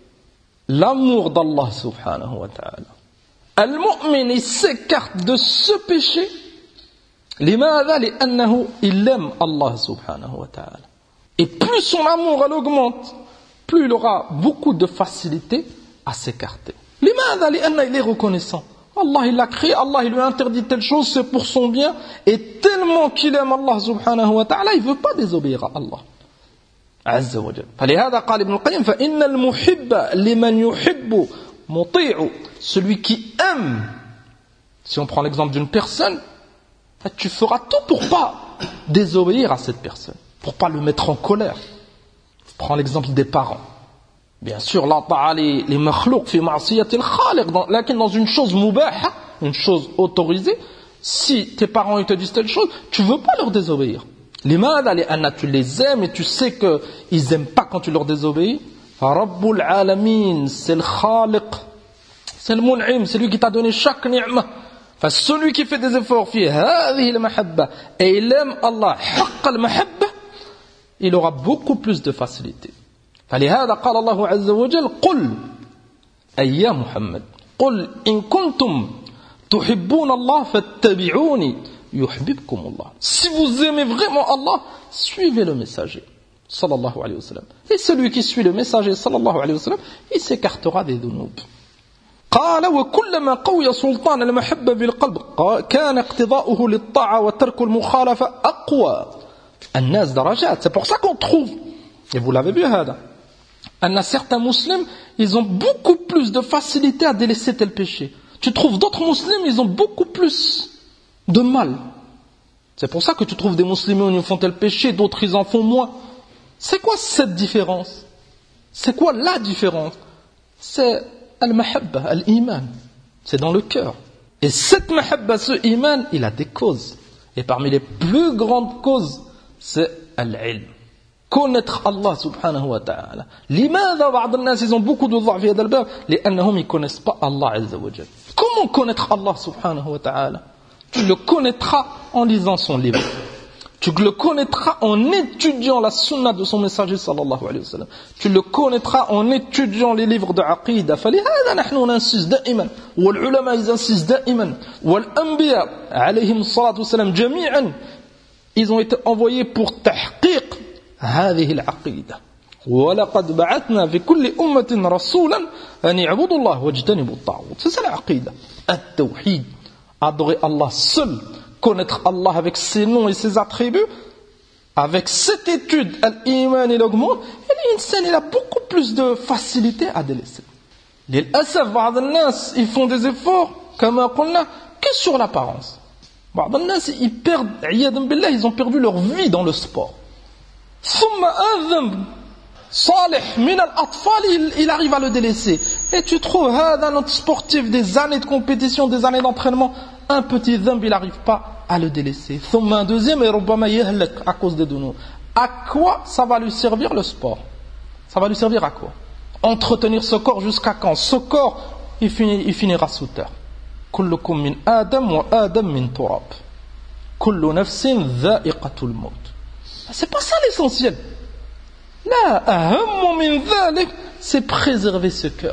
Speaker 1: L'amour d'Allah subhanahu wa ta'ala. Al-mu'min, il s'écarte de ce péché لماذا؟ لأنه il aime Allah subhanahu wa ta'ala. Et plus son amour elle augmente, plus il aura beaucoup de facilité à s'écarter. لماذا؟ لأنه il est reconnaissant. Allah il l'a créé, Allah il lui a interdit telle chose, c'est pour son bien, et tellement qu'il aime Allah subhanahu wa ta'ala, il ne veut pas désobéir à Allah عز وجل. فلهذا قال ابن القيم فإن المحب لمن يحب مطيع. Celui qui aime, si on prend l'exemple d'une personne, tu feras tout pour pas désobéir à cette personne, pour pas le mettre en colère. Prends l'exemple des parents. Bien sûr, la ta'a les makhlouq fi ma'siyati al-khaliq, lakin dans une chose mubaha, une chose autorisée, si tes parents ils te disent telle chose, tu veux pas leur désobéir. Limadha li'anna tu les aimes et tu sais que ils aiment pas quand tu leur désobéis. Rabbul alamin, c'est le khaliq, c'est le mun'im, c'est lui qui t'a donné chaque ni'ma. Enfin, celui qui fait des efforts fi hadhihi al-mahabba et il aime Allah haqq al-mahabba, il aura beaucoup plus de facilité. فلهذا قال الله عز وجل قل أي يا محمد قل إن كنتم تحبون الله فاتبعوني يحببكم الله. Si vous aimez vraiment Allah, suivez le messager sallallahu alayhi wa sallam. Et celui qui suit le messager sallallahu alayhi wa sallam, il s'écartera des dhunoub. قال وكلما قوي سلطان المحبة بالقلب كان اقتضاؤه للطاعة وترك المخالفة أقوى. الناس درجات. C'est pour ça qu'on trouve, et vous l'avez vu هذا, certains musulmans, ils ont beaucoup plus de facilité à délaisser tel péché. Tu trouves d'autres musulmans, ils ont beaucoup plus de mal. C'est pour ça que tu trouves des musulmans, ils font tel péché, d'autres ils en font moins. C'est quoi cette différence? C'est quoi la différence? C'est al-mahabba, al-iman. C'est dans le cœur. Et cette mahabba, ce iman, il a des causes. Et parmi les plus grandes causes, c'est al-ilm. Connaître Allah subhanahu wa ta'ala. لماذا بعض الناس ils ont beaucoup de ضعف في هذا الباب لأنهم ne connaissent pas Allah azza wa jalla. Comment connaître Allah subhanahu wa ta'ala? Tu le connaîtras en lisant son livre. Tu le connaîtras en étudiant la sunna de son messager sallallahu alayhi wa sallam. Tu le connaîtras en étudiant les livres de aqida. فلهذا نحن ننسس دائما والعلماء ils insistent دائما والأنبياء عليهم الصلاة والسلام جميعا ils ont été envoyés pour تحقيق هذه العقيدة ولقد بعثنا في كل أمة رسولا أن يعبدوا الله واجتنبوا الطاغوت. C'est ça l'aqida, التوحيد, adorer Allah seul, connaître Allah avec ses noms et ses attributs. Avec cette étude, l'iman il augmente et l'insan il a beaucoup plus de facilité à délaisser. للأسف بعض الناس ils font des efforts كما قلنا que sur l'apparence. بعض الناس ils perdent عياذا بالله, ils ont perdu leur vie dans le sport. ثم أذنب صالح من الأطفال il arrive à le délaisser. Et tu trouves هذا notre sportif, des années de compétition, des années d'entraînement, un petit dhanb il n'arrive pas à le délaisser. ثم un deuxième et ربما يهلك à cause des dhunoub. À quoi ça va lui servir le sport? Ça va lui servir à quoi? Entretenir ce corps jusqu'à quand? Ce corps il finira sous terre. كلكم من آدم وآدم من تراب كل نفس ذائقة الموت. C'est pas ça l'essentiel. Là, أهم من ذلك, c'est préserver ce cœur.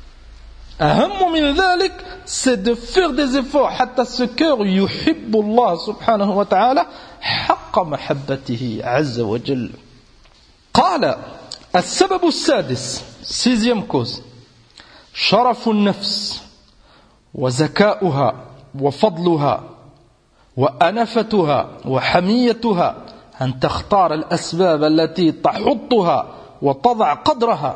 Speaker 1: أهم من ذلك, c'est de faire des efforts حتى ce cœur يحب الله سبحانه وتعالى حق محبته عز وجل. قال السبب السادس, sixième cause, شرف النفس وزكاؤها وفضلها وأنفتها وحميتها أن تختار الأسباب التي تحطها وتضع قدرها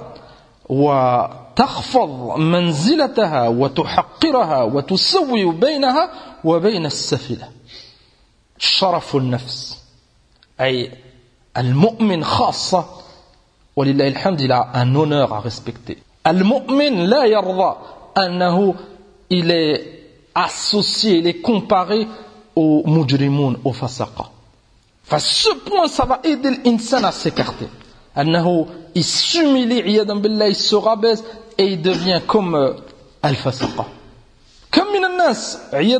Speaker 1: وتخفض منزلتها وتحقرها وتسوي بينها وبين السفلة. شرف النفس أي المؤمن خاصة ولله الحمد il a un honneur à respecter. المؤمن لا يرضى أنه il est associé, il est comparé aux mujrimoun, aux fasaqa. Enfin, ce point, ça va aider l'insan à s'écarter. Il s'humilie, il se rabaisse et il devient comme al-fasaqa. Comme minannas,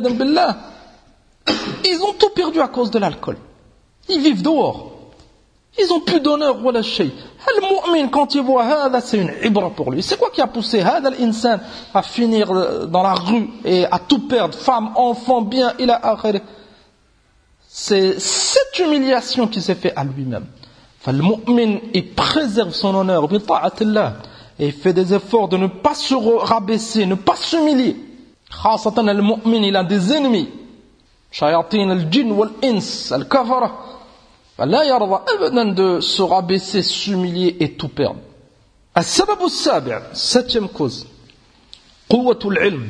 Speaker 1: ils ont tout perdu à cause de l'alcool. Ils vivent dehors. Ils ont plus d'honneur, voilà shay. Al-mu'min, quand il voit hada, c'est une ibra pour lui. C'est quoi qui a poussé hada l'insan à finir dans la rue et à tout perdre, femme, enfant, bien, il a akhir. C'est cette humiliation qui s'est faite à lui-même. Le mu'min, il préserve son honneur, et il fait des efforts de ne pas se rabaisser, ne pas s'humilier. Khasatan le mu'min, il a des ennemis. Shayatin al-jinn wal-ins, al-kafara. La yarda abadan de se rabaisser, s'humilier et tout perdre. السبب السابع, septième cause. قوة العلم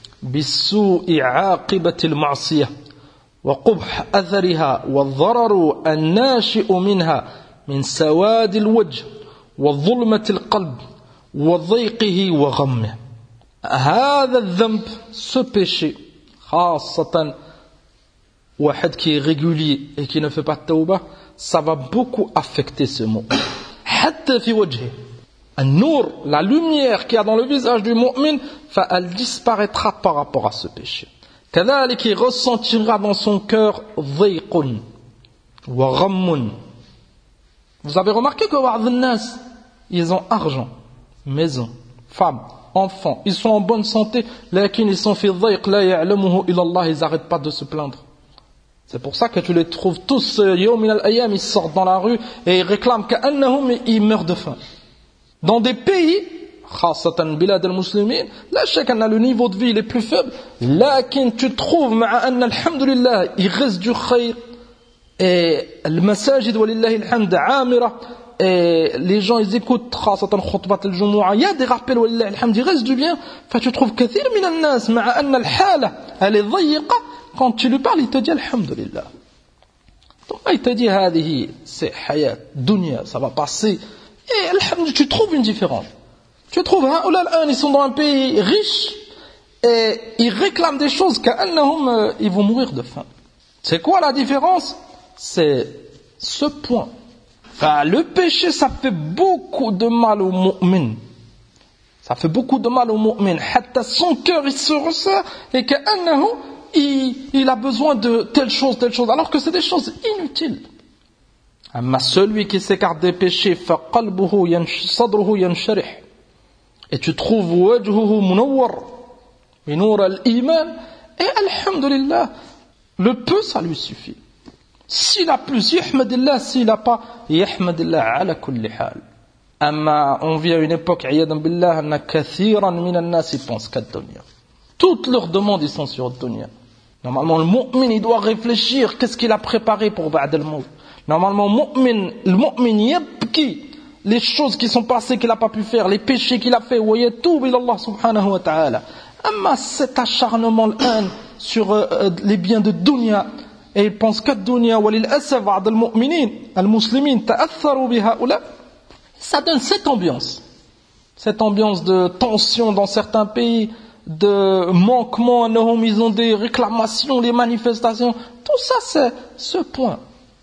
Speaker 1: بسوء عاقبة المعصية وقبح أثرها والضرر الناشئ منها من سواد الوجه وظلمة القلب وضيقه وغمه. هذا الذنب, ce péché, خاصة واحد qui est régulier et qui ne fait pas de tawbah, ça va beaucoup affecter ce mot. حتى في وجهه. النور, la lumière qu'il y a dans le visage du mu'min, elle disparaîtra par rapport à ce péché. كذلك il ressentira dans son cœur ضيق وغم. Vous avez remarqué que بعض الناس, ils ont argent, maison, femme, enfants, ils sont en bonne santé, لكن ils sont في ضيق لا يعلمه إلا الله, ils n'arrêtent pas de se plaindre. C'est pour ça que tu les trouves tous, يوم من الأيام, ils sortent dans la rue et ils réclament كأنهم, ils meurent de faim. Dans des pays, خاصة بلاد المسلمين, لا شك أن le niveau de vie est plus faible, لكن tu trouves مع أن الحمد لله, il reste du خير, et المساجد ولله الحمد عامرة, et les gens ils écoutent خاصة خطبة الجمعة, il y a des rappels ولله الحمد, il reste du bien, tu trouves كثير من الناس مع أن الحالة elle est ضيقة, quand tu lui parles il te dit الحمد لله. Donc il te dit هذه c'est حياة dunya, ça va passer. Et tu trouves une différence. Tu trouves, ils sont dans un pays riche et ils réclament des choses qu'annahum, ils vont mourir de faim. C'est quoi la différence? C'est ce point. Enfin, le péché, ça fait beaucoup de mal au mu'min. Ça fait beaucoup de mal au mu'min. Hatta son cœur, il se resserre et qu'annahum, il a besoin de telle chose, alors que c'est des choses inutiles. Mais celui qui s'écarte des péchés, et tu trouves wajhuhu munawwar bi nour al-iman, et alhamdulillah, le peu ça lui suffit. S'il a plus, yahmadillah, s'il a pas, yahmadillah ala kulli hal. Amma on vit à une époque, iyadan billah, anna kathiran min an-nas ils pensent qu'à dunya. Toutes leurs demandes ils sont sur dunya. Normalement le mu'min il doit réfléchir qu'est-ce qu'il a préparé pour ba'd al-maut. Normalement, le mu'min yabki les choses qui sont passées qu'il n'a pas pu faire, les péchés qu'il a fait, wa yatoub ila Allah subhanahu wa ta'ala. Amma cet acharnement sur les biens de dunya, et il pense qu'à dunya, wa lil asaf ba'd al-mu'minin, al-muslimin ta'atharu bihaoula, ça donne cette ambiance de tension dans certains pays, de manquement, ils ont des réclamations, des manifestations, tout ça c'est ce point.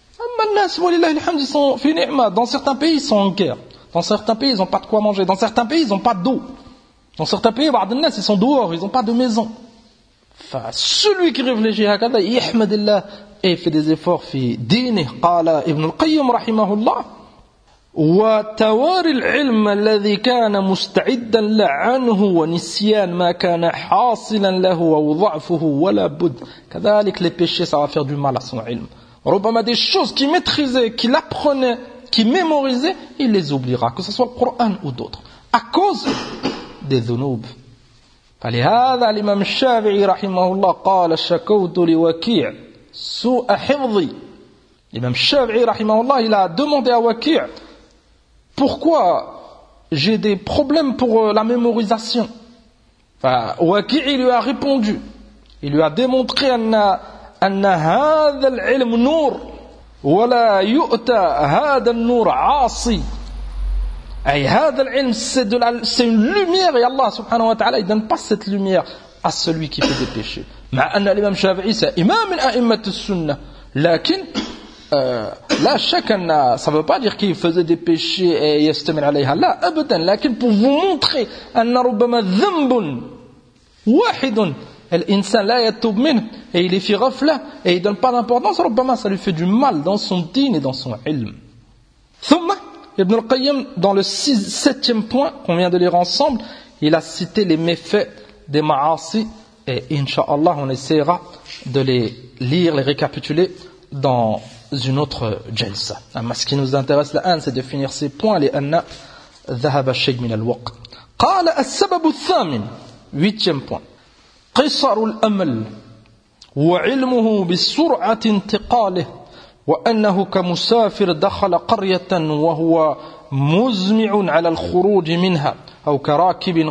Speaker 1: Dans certains pays, ils sont en guerre. Dans certains pays, ils n'ont pas de quoi manger. Dans certains pays, ils n'ont pas d'eau. Dans certains pays, ils sont dehors, ils n'ont pas de maison. Enfin, celui qui réfléchit à ça, yahmadillah, et fait des efforts, fi dinih, qala Ibn al-Qayyim, rahimahullah, وتوار العلم الذي كان مستعدا لعنه ونسيان ما كان حاصلا له أو ضعفه ولا بد. كذلك les péchés, ça va faire du mal à son ilm. Rubama des choses qu'il maîtrisait, qu'il apprenait, qu'il mémorisait, il les oubliera, que ce soit le Coran ou d'autres, à cause des dhunoub. فلهذا الإمام الشافعي رحمه الله قال شكوت لوكيع سوء حفظي. L'imam Shafi'i rahimahullah, il a demandé à Waki' pourquoi j'ai des problèmes pour la mémorisation. Enfin, Waki' il lui a répondu, il lui a démontré أن هذا العلم نور ولا يؤتى هذا النور عاصي. أي هذا العلم c'est une lumière et Allah subhanahu wa ta'ala il donne pas cette lumière à celui qui fait des péchés. مع أن الإمام الشافعي c'est imam من أئمة السنة لكن لا شك أن ça veut pas dire qu'il faisait des péchés et يستمر عليها لا أبدا لكن pour vous montrer أن ربما ذنب واحد الإنسان لا يتوب منه et il est في غفلة et il donne pas d'importance ربما ça lui fait du mal dans son din et dans son ilm. ثم Ibn al-Qayyim dans le 7e point qu'on vient de lire ensemble, il a cité les méfaits des ma'asi et Inch'Allah on essaiera de les lire, les récapituler dans une autre jalsa. Mais ce qui nous intéresse là, c'est de finir ces points. لأن ذهب الشيء من الوقت. قال السبب الثامن 8e point. قصر الأمل وعلمه بسرعة انتقاله وأنه كمسافر دخل قرية وهو مزمع على الخروج منها أو كراكب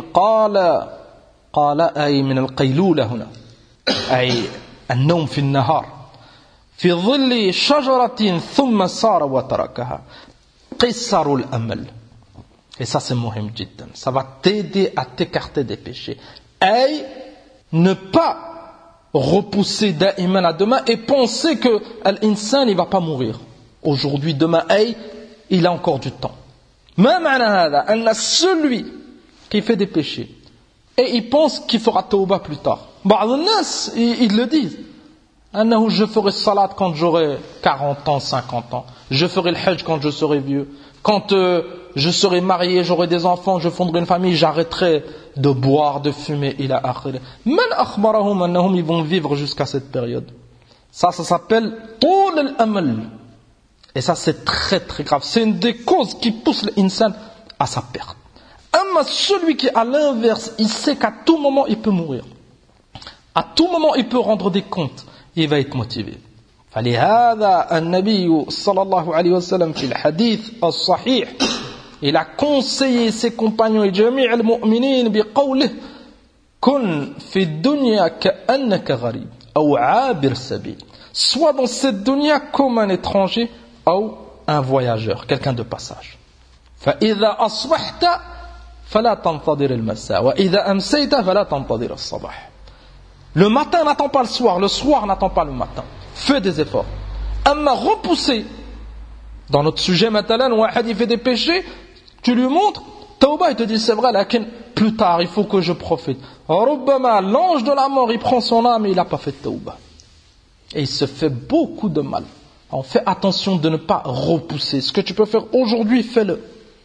Speaker 1: قال أي من القيلولة هنا أي النوم في النهار في ظل شجرة ثم سار وتركها قصر الأمل. Et ça c'est مهم جدا. Ça va t'aider à t'écarter des péchés. Et ne pas repousser da'iman à demain et penser que l'insan il va pas mourir aujourd'hui, demain, il a encore du temps. ما معنى هذا؟ أن celui qui fait des péchés et il pense qu'il fera tawbah plus tard. بعض الناس ils le disent. أنه je ferai salat quand j'aurai 40 ans, 50 ans. Je ferai le hajj quand je serai vieux. Quand je serai marié, j'aurai des enfants, je fonderai une famille, j'arrêterai de boire, de fumer, ila akhir. Man akhbarahum annahum ils vont vivre jusqu'à cette période. Ça s'appelle toul al-amal. Et ça c'est très très grave. C'est une des causes qui pousse l'insan à sa perte. Amma celui qui à l'inverse, il sait qu'à tout moment il peut mourir. À tout moment il peut rendre des comptes. Il va être motivé. فلهذا النبي صلى الله عليه وسلم في الحديث الصحيح il a conseillé ses compagnons et جميع المؤمنين بقوله كن في الدنيا كأنك غريب أو عابر سبيل. Sois dans cette dunya comme un étranger ou un voyageur, quelqu'un de passage. فإذا أصبحت فلا تنتظر المساء وإذا أمسيت فلا تنتظر الصباح. Le matin n'attend pas le soir n'attend pas le matin. Fais des efforts. Amma repousser. Dans notre sujet maintenant, où un fait des péchés, tu lui montres, Tawbah, il te dit c'est vrai, là, plus tard, il faut que je profite. Rubbama, l'ange de la mort, il prend son âme et il n'a pas fait Tawbah. Et il se fait beaucoup de mal. On fait attention de ne pas repousser. Ce que tu peux faire aujourd'hui, fais-le.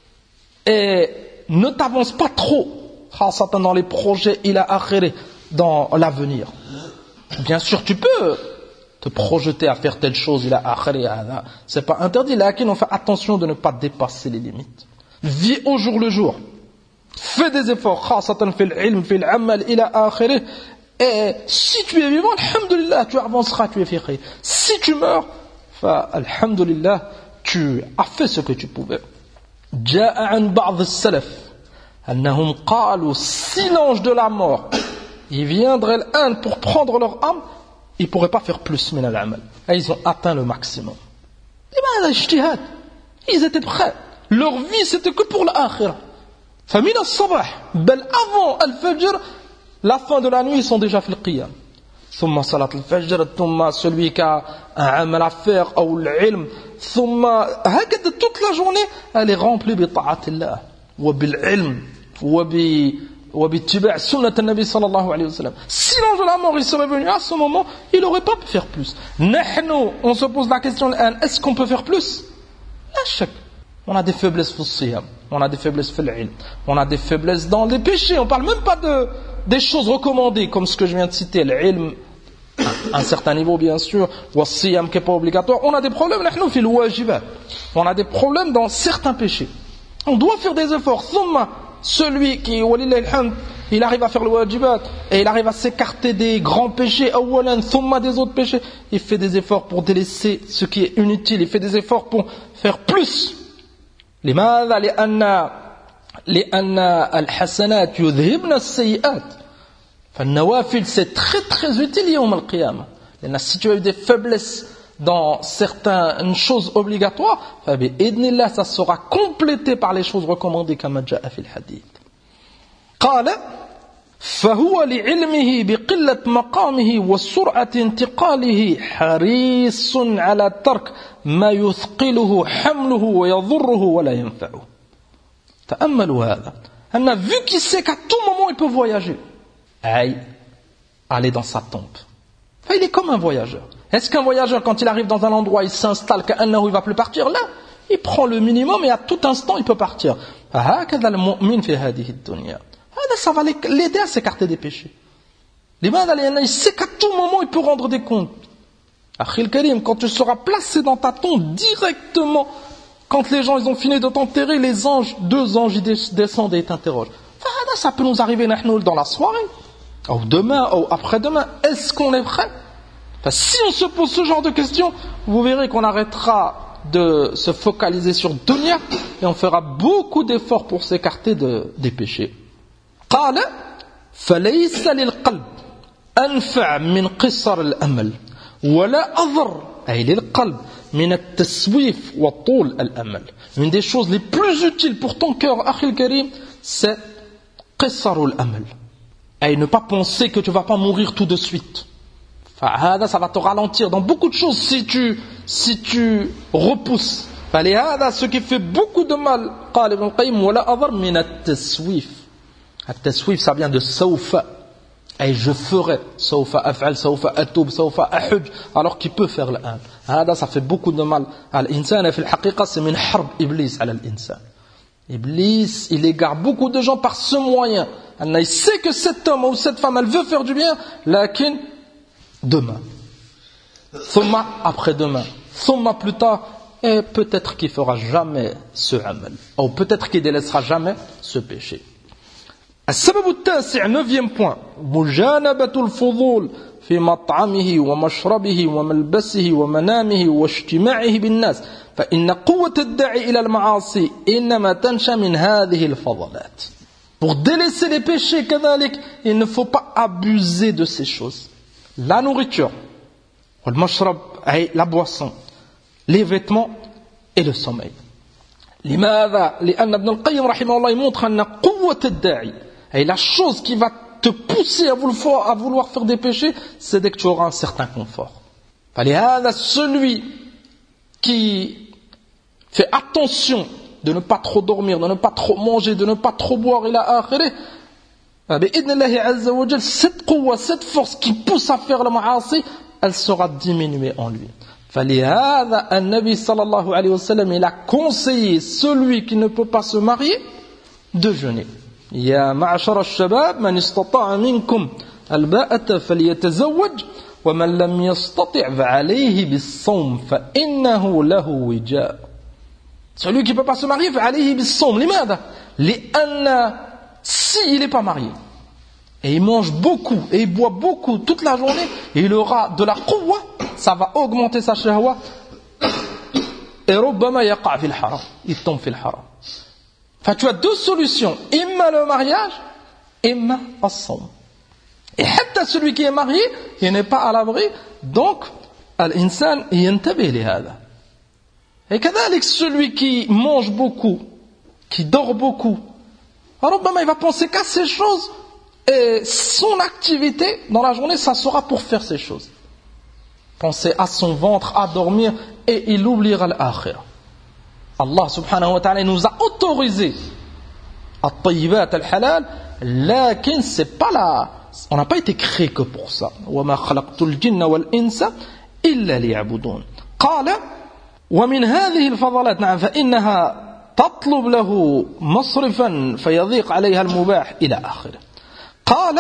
Speaker 1: Et ne t'avance pas trop. Dans les projets, il a akhiré, dans l'avenir. Bien sûr, tu peux te projeter à faire telle chose, il a akhiré, c'est pas interdit. Là, on fait attention de ne pas dépasser les limites. Vis au jour le jour. Fais des efforts. Et si tu es vivant, alhamdulillah, tu avanceras, tu es fi khayr. Si tu meurs, alhamdulillah, tu as fait ce que tu pouvais. جاء عن بعض السلف أنهم قالوا si l'ange de la mort il viendrait l'un pour prendre leur âme, ils ne pourraient pas faire plus min al-amal. Et ils ont atteint le maximum. Ils étaient prêts. Leur vie c'était que pour l'akhirah. فمن الصباح بل avant al-fajr, la fin de la nuit, ils sont déjà fait le qiyam. ثم صلاة الفجر ثم celui qui a un amal à faire ou l'ilm ثم هكذا toute la journée elle est remplie بطاعة الله وبالعلم وباتباع سنة النبي صلى الله عليه وسلم. Si l'ange de la mort il serait venu à ce moment, il n'aurait pas pu faire plus. نحن on se pose la question est-ce qu'on peut faire plus? لا شك. On a des faiblesses في الصيام, on a des faiblesses في العلم, on a des faiblesses dans les péchés. On parle même pas des choses recommandées comme ce que je viens de citer, l'ilm à un certain niveau bien sûr, والصيام qui n'est pas obligatoire. On a des problèmes نحن في الواجبات. On a des problèmes dans certains péchés. On doit faire des efforts. ثم celui qui il arrive à faire le wajibat et il arrive à s'écarter des grands péchés awalan thumma des autres péchés, il fait des efforts pour délaisser ce qui est inutile, il fait des efforts pour faire plus. لماذا؟ لأن الحسنات يذهبن السيئات. فالنوافل c'est très très utile يوم القيامة. Si tu as eu des faiblesses dans certaines choses obligatoires, ça sera complété par les choses recommandées comme جاء في الحديث. قال فهو لعلمه بقلة مقامه وسرعة انتقاله حريص على ترك ما يثقله حمله ويضره ولا ينفعه. تأملوا هذا. أن vu qu'il sait qu'à tout moment il peut voyager, aller dans sa tombe. Il est comme un voyageur. Est-ce qu'un voyageur, quand il arrive dans un endroit, il s'installe, il ne va plus partir? Là, il prend le minimum et à tout instant, il peut partir. Ça va l'aider à s'écarter des péchés. Il sait qu'à tout moment, il peut rendre des comptes. Akhil Karim, quand tu seras placé dans ta tombe directement, quand les gens ils ont fini de t'enterrer, les anges, 2 anges ils descendent et t'interrogent. Ça peut nous arriver dans la soirée, ou demain, ou après-demain. Est-ce qu'on est prêt? Si on se pose ce genre de questions, vous verrez qu'on arrêtera de se focaliser sur dunya et on fera beaucoup d'efforts pour s'écarter des péchés. قال فليس للقلب أنفع من قصر الأمل ولا أضر أي للقلب من التسويف وطول الأمل. Une des choses les plus utiles pour ton cœur, Akhil Karim, c'est قصر الأمل. Et ne pas penser que tu ne vas pas mourir tout de suite. Ça va te ralentir dans beaucoup de choses si tu repousses. Ce qui fait beaucoup de mal, قال ابن القيم ولا أضر من التسويف. التسويف, ça vient de سوف. Et je ferai سوف أفعل سوف أتوب سوف أحج, alors qu'il peut faire l'un. Ça fait beaucoup de mal à l'insan. Et في الحقيقة c'est من حرب إبليس على الإنسان. Iblis, il égare beaucoup de gens par ce moyen. Il sait que cet homme ou cette femme, elle veut faire du bien, lakin demain, thumma après-demain, thumma plus tard, et peut-être qu'il fera jamais ce amal, ou peut-être qu'il délaissera jamais ce péché. السبب التاسع, 9e point, مجانبة الفضول في مطعمه ومشربه وملبسه ومنامه واجتماعه بالناس فإن قوة الداعي إلى المعاصي إنما تنشأ من هذه الفضلات. Pour délaisser les péchés, كذلك, il ne faut pas abuser de ces choses. La nourriture, والمشرب, la boisson, les vêtements et le sommeil. لماذا؟ لأن ابن القيم رحمه الله montre أن قوة الداعي, la chose qui va te pousser à vouloir faire des péchés, c'est dès que tu auras un certain confort. Celui qui fait attention de ne pas trop dormir, de ne pas trop manger, de ne pas trop boire, cette force qui pousse à faire le ma'asi, elle sera diminuée en lui. فلهذا النبي صلى الله عليه وسلم, il a conseillé celui qui ne peut pas se marier de jeûner. يا معشر الشباب من استطاع منكم الباءة فليتزوج ومن لم يستطع فعليه بالصوم فإنه له وجاء. Celui qui ne peut pas se marier, فعليه بالصوم. لماذا؟ لأن s'il n'est pas marié et il mange beaucoup et il boit beaucoup toute la journée, il aura de la quwwa, ça va augmenter sa shahwa, et ربما يقع في الحرام, il tombe في الحرام. Enfin, tu as 2 solutions, imma le mariage, imma as-sawm. Et hatta celui qui est marié, il n'est pas à l'abri, donc l'insan yantabih li hada. Et kadhalik celui qui mange beaucoup, qui dort beaucoup, ربما il va penser qu'à ces choses, et son activité dans la journée, ça sera pour faire ces choses. Penser à son ventre, à dormir, et il oubliera l'akhirah. Allah subhanahu wa ta'ala nous a autorisé at-tayyibat al-halal, lakin c'est pas là, on n'a pas été créé que pour ça. Wa ma khalaqtul jinna wal insa illa liya'budun. Qala wa min hadhihi al-fadalat, na'am, fa innaha tatlub lahu masrifan fayadhiq 'alayha al-mubah ila akhirih. قال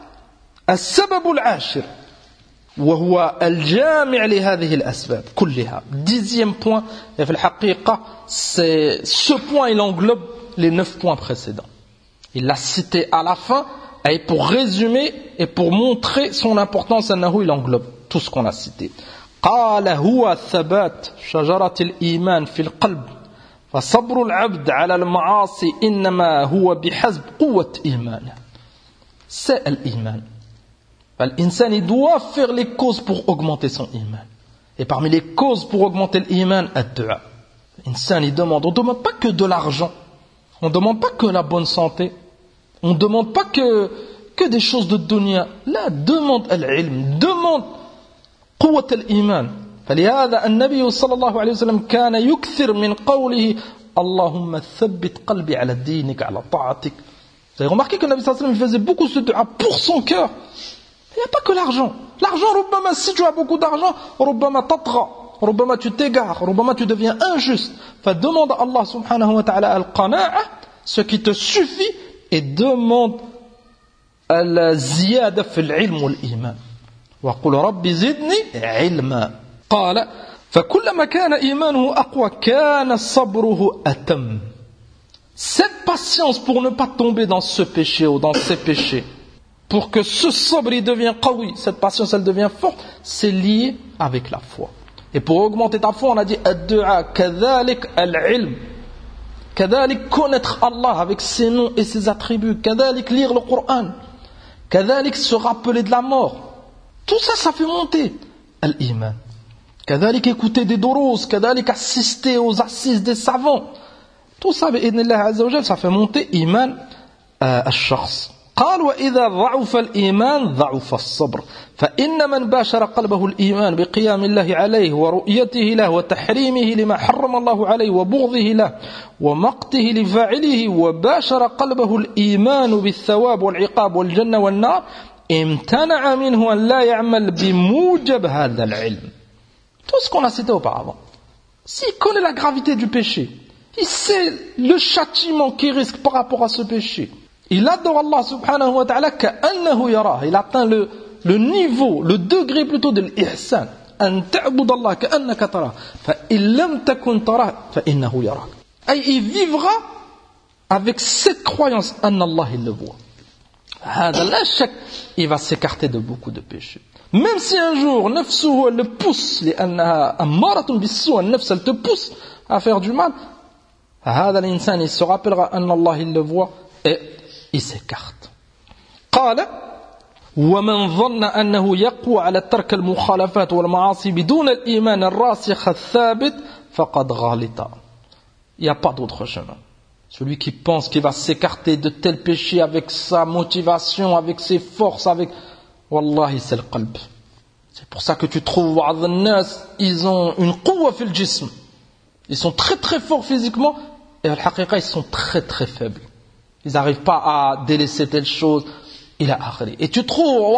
Speaker 1: السبب العاشر وهو الجامع لهذه الأسباب كلها. 10e point, et في الحقيقة c'est ce point, il englobe les 9 points précédents. Il l'a cité à la fin, et pour résumer et pour montrer son importance, il englobe tout ce qu'on a cité. قال هو ثبات شجرة الإيمان في القلب فصبر العبد على المعاصي إنما هو بحسب قوة إيمانه. C'est l'iman. L'insan, il doit faire les causes pour augmenter son iman. Et parmi les causes pour augmenter l'iman, ad-du'a. L'insan, il demande. On ne demande pas que de l'argent. On ne demande pas que la bonne santé. On ne demande pas que des choses de dunya. Là, demande al-ilm. Demande قوة الإيمان. فلهذا النبي صلى الله عليه وسلم كان يكثر من قوله اللهم ثبت قلبي على دينك على طاعتك. Vous avez remarqué que le Nabi sallallahu alayhi wa sallam faisait beaucoup ce dua pour son cœur. Il n'y a pas que l'argent. L'argent, rubbama, si tu as beaucoup d'argent, rubbama tatra, rubbama tu t'égares, rubbama tu deviens injuste. Demande à Allah subhanahu wa ta'ala al-qana'a, ce qui te suffit, et demande al-ziyada fil ilm wal iman. Wa qul rabbi zidni ilma. قال فكلما كان إيمانه أقوى كان صبره أتم. Cette patience pour ne pas tomber dans ce péché ou dans ces péchés, pour que ce sabr il devient qawi, cette patience elle devient forte, c'est lié avec la foi. Et pour augmenter ta foi, on a dit ad-du'a kadhalik al-ilm, kadhalik connaître Allah avec ses noms et ses attributs, kadhalik lire le Coran, kadhalik se rappeler de la mort. Tout ça, ça fait monter l'iman. Kadhalik écouter des durous, kadhalik assister aux assises des savants. Tout ça, bi'idhnillah azza wa jal, ça fait monter iman al-shakhs. قال وإذا ضعف الإيمان ضعف الصبر فإن من باشر قلبه الإيمان بقيام الله عليه ورؤيته له وتحريمه لما حرم الله عليه وبغضه له ومقته لفاعله وباشر قلبه الإيمان بالثواب والعقاب والجنة والنار امتنع منه أن لا يعمل بموجب هذا العلم. Tout ce qu'on a cité auparavant. S'il connaît la gravité du péché, il sait le châtiment qu'il risque par rapport à ce péché, il adore Allah subhanahu wa ta'ala ka'annahu yarah. Il atteint le niveau, le degré plutôt de l'ihsan. An ta'bud Allah ka'annaka tarah. Fa in lam takun tarah fa innahu yarah. Et il vivra avec cette croyance an Allah il le voit. Hada la shak, il va s'écarter de beaucoup de péchés. Même si un jour nafsuhu elle le pousse, li'annaha ammaratun bis-su', nafs elle te pousse à faire du mal. Hada l'insan il se rappellera an Allah il le voit et il s'écarte. قال ومن ظن أنه يقوى على ترك المخالفات والمعاصي بدون الإيمان الراسخ الثابت فقد غلط. Il n'y a pas d'autre chemin. Celui qui pense qu'il va s'écarter de tel péché avec sa motivation, avec ses forces, avec... Wallahi, c'est le qalb. C'est pour ça que tu trouves ils ont une quwwa fil jism. Ils sont très très forts physiquement et al-haqiqa, ils sont très très faibles. Ils n'arrivent pas à délaisser telle chose. Et tu trouves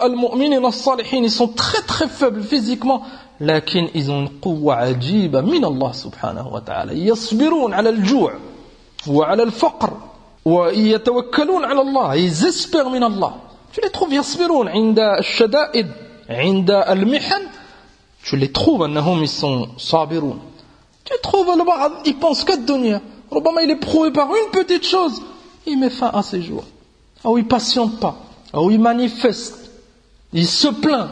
Speaker 1: ils sont très très faibles physiquement, mais ils ont une quwwa ajiba min Allah subhanahu wa ta'ala. Yasbirun ala al-ju' wa ala al-faqr wa yatawakkalun ala Allah. Ils espèrent min Allah. Tu les trouves yasbirun inda al-shada'id, inda al-mihan. Tu les trouves annahum ils sont sabirun. Tu trouves le ba'd, ils pensent que de dunya. Rubama il est prouvé par une petite chose. Il met fin à ses jours. Ou il patiente pas. Ou il manifeste. Il se plaint.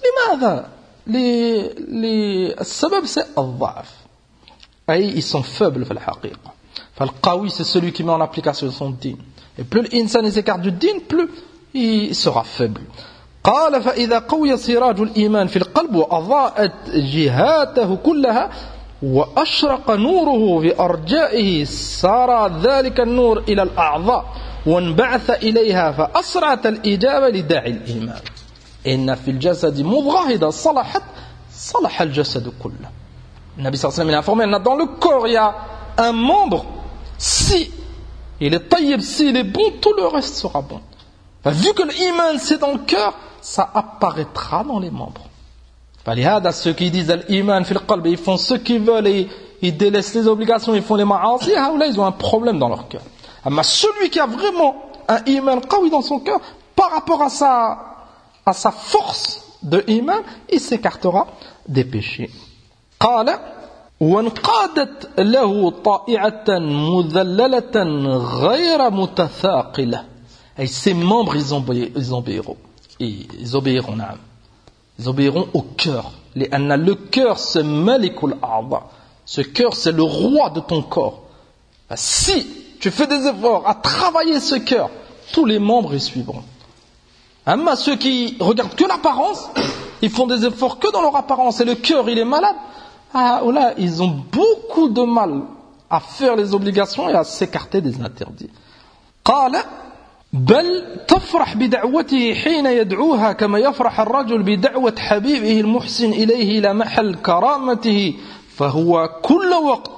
Speaker 1: Les sabab c'est al-dha'af. Et ils sont faibles في الحقيقة. فالقوي c'est celui qui met en application son din. Et plus l'insan s'écarte du din, plus il sera faible. قال فإذا قوي سراج الإيمان في القلب وأضاءت جهاته كلها وأشرق نوره في أرجائه سار ذلك النور إلى الأعضاء وانبعث إليها فأسرعت الإجابة لداعي الإيمان إن في الجسد مضغة إذا صلحت صلح الجسد كله. النبي صلى الله عليه وسلم a informé dans le corps il y a un membre, si il est tayyib, si il est bon, tout le reste sera bon. Vu que l'iman c'est dans le cœur, ça apparaîtra dans les membres. فلهذا ceux qui disent l'iman fil qalb, ils font ce qu'ils veulent et ils délaissent les obligations, ils font les ma'asi, ils ont un problème dans leur cœur. Mais celui qui a vraiment un iman qawi dans son cœur, par rapport à sa force de iman, il s'écartera des péchés. قال وانقادت له طائعة مذللة غير متثاقلة. Et ses membres ils obéiront. Ils obéiront. Ils obéiront au cœur. Le cœur, c'est Malikul A'dha. Ce cœur, c'est le roi de ton corps. Si tu fais des efforts à travailler ce cœur, tous les membres y suivront. Amma ceux qui regardent que l'apparence, ils font des efforts que dans leur apparence et le cœur il est malade, là, ils ont beaucoup de mal à faire les obligations et à s'écarter des interdits. قال بل تفرح بدعوته حين يدعوها كما يفرح الرجل بدعوة حبيبه المحسن إليه إلى محل كرامته فهو كل وقت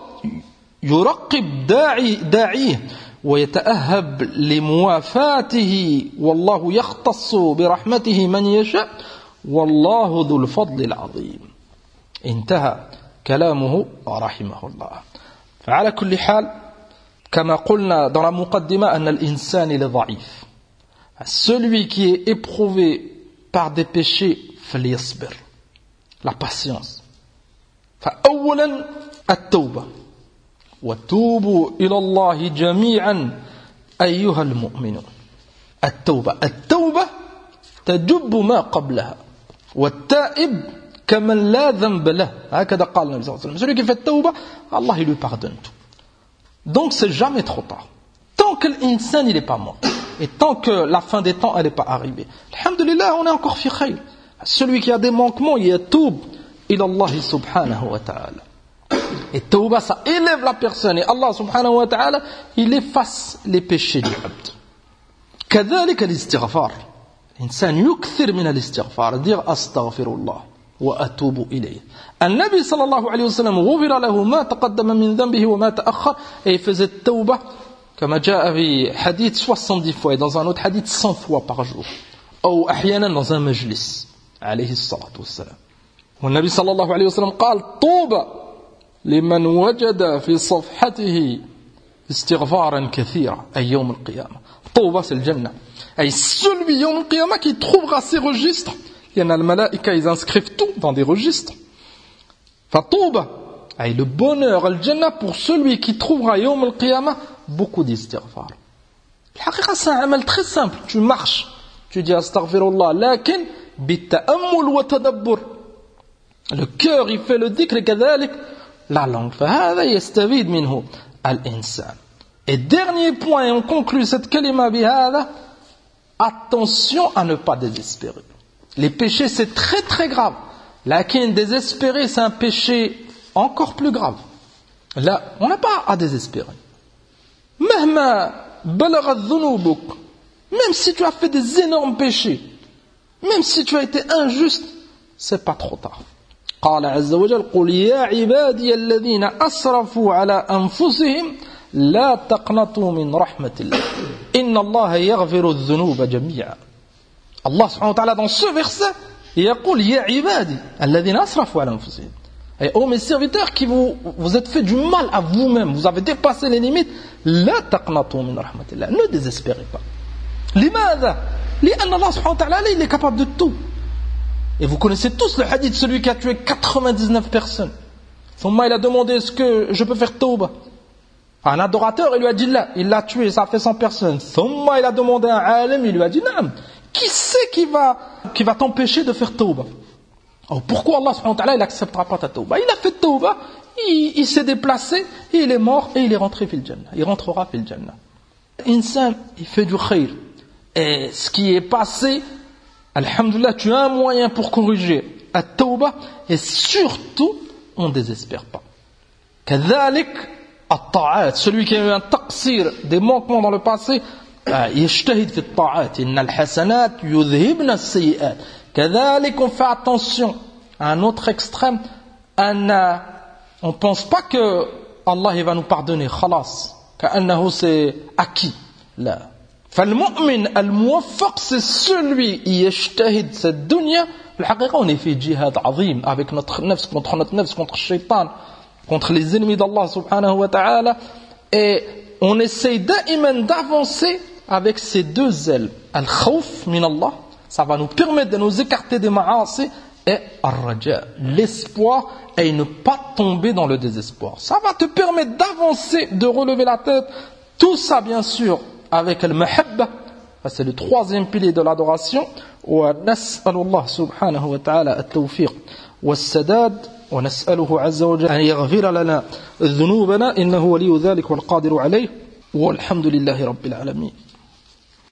Speaker 1: يرقب داعيه ويتأهب لموافاته والله يختص برحمته من يشاء والله ذو الفضل العظيم. انتهى كلامه رحمه الله. فعلى كل حال كما قلنا dans la muqaddima أن الإنسان il est ضعيف. Celui qui est éprouvé par des péchés فليصبر. La patience. فأولا التوبة وتوبوا إلى الله جميعا أيها المؤمنون. التوبة تجب ما قبلها والتائب كمن لا ذنب له. هكذا قال النبي صلى الله عليه وسلم. Celui qui fait tauba, Allah il lui pardonne tout. Donc c'est jamais trop tard. Tant que l'insan il n'est pas mort et tant que la fin des temps elle n'est pas arrivée, alhamdulillah, on est encore fi khayr. Celui qui a des manquements, il yatoub ila Allah subhanahu wa ta'ala. Et tauba, ça élève la personne et Allah subhanahu wa ta'ala il efface les péchés du abd. كذلك الاستغفار. الإنسان يكثر من الاستغفار. dire أستغفر الله وأتوب إليه. النبي صلى الله عليه وسلم غفر له ما تقدم من ذنبه وما تأخر. Et il faisait التوبة كما جاء في حديث 70 fois et dans un autre hadith 100 fois par jour. أو أحيانا dans un مجلس عليه الصلاة والسلام. والنبي صلى الله عليه وسلم قال طوبى لمن وجد في صفحته استغفارا كثيرا أي يوم القيامة. طوبى c'est le Jannah. Et celui يوم القيامة qui trouvera ces registres, il y en a le malaïka, ils inscrivent tout dans des registres. فطوبى et le bonheur, le Jannah pour celui qui trouvera يوم القيامة beaucoup d'istighfar. الحقيقة c'est un amal très simple. Tu marches, tu dis astaghfirullah, لكن بالتأمل وتدبر. Le cœur il fait le dhikr كذلك la langue. فهذا يستفيد منه الإنسان. Et dernier point, et on conclut cette kalima bihada, attention à ne pas désespérer. Les péchés c'est très très grave. Lakin désespérer c'est un péché encore plus grave. Là, on n'a pas à désespérer. مهما بلغت ذنوبك, même si tu as fait des énormes péchés, même si tu as été injuste, c'est pas trop tard. قال عز وجل قل يا عبادي الذين أسرفوا على أنفسهم لا تقنطوا من رحمة الله إن الله يغفر الذنوب جميعا. Allah subhanahu wa ta'ala dans ce verset يقول يا عبادي الذين أسرفوا على أنفسهم. Et oh mes serviteurs qui vous êtes fait du mal à vous-même, vous avez dépassé les limites, لا تقنطوا من رحمة الله, ne désespérez pas. لماذا؟ لأن Allah subhanahu wa ta'ala il est capable de tout. Et vous connaissez tous le hadith, celui qui a tué 99 personnes. Thumma il a demandé, est-ce que je peux faire tauba? Un adorateur, il lui a dit là, il l'a tué, ça a fait 100 personnes. Thumma il a demandé à un alim, il lui a dit naam. Qui c'est qui va t'empêcher de faire tauba? Alors pourquoi Allah subhanahu wa ta'ala il acceptera pas ta tauba? Il a fait tauba, il s'est déplacé, et il est mort et il est rentré fil Jannah. Il rentrera fil Jannah. L'insan, il fait du khayr. Et ce qui est passé, alhamdulillah, tu as un moyen pour corriger la tauba, et surtout, on ne désespère pas. كذلك الطاعات, celui qui a eu un taqsir, des manquements dans le passé, يجتهد في الطاعات إن الحسنات يذهبن السيئات. كذلك on fait attention à un autre extrême, on ne pense pas que Allah il va nous pardonner, خلاص كأنه c'est acquis. لا. فالمؤمن الموفق c'est celui qui يجتهد cette dunya. الحقيقة on est fait jihad عظيم avec notre nefs, contre notre nefs, contre le shaitan, contre les ennemis d'Allah subhanahu wa ta'ala, et on essaye d'avancer avec ces deux ailes. Al-khawf min Allah, ça va nous permettre de nous écarter des ma'asi, et ar-raja, l'espoir, et ne pas tomber dans le désespoir. Ça va te permettre d'avancer, de relever la tête. Tout ça bien sûr avec al-mahabba, c'est le troisième pilier de l'adoration. Wa nas'alullah subhanahu wa ta'ala at-tawfiq was-sadad, wa nas'aluhu azza wa jalla an yaghfira lana dhunubana innahu waliyyu dhalika wal qadiru alayh, walhamdulillahi rabbil alamin.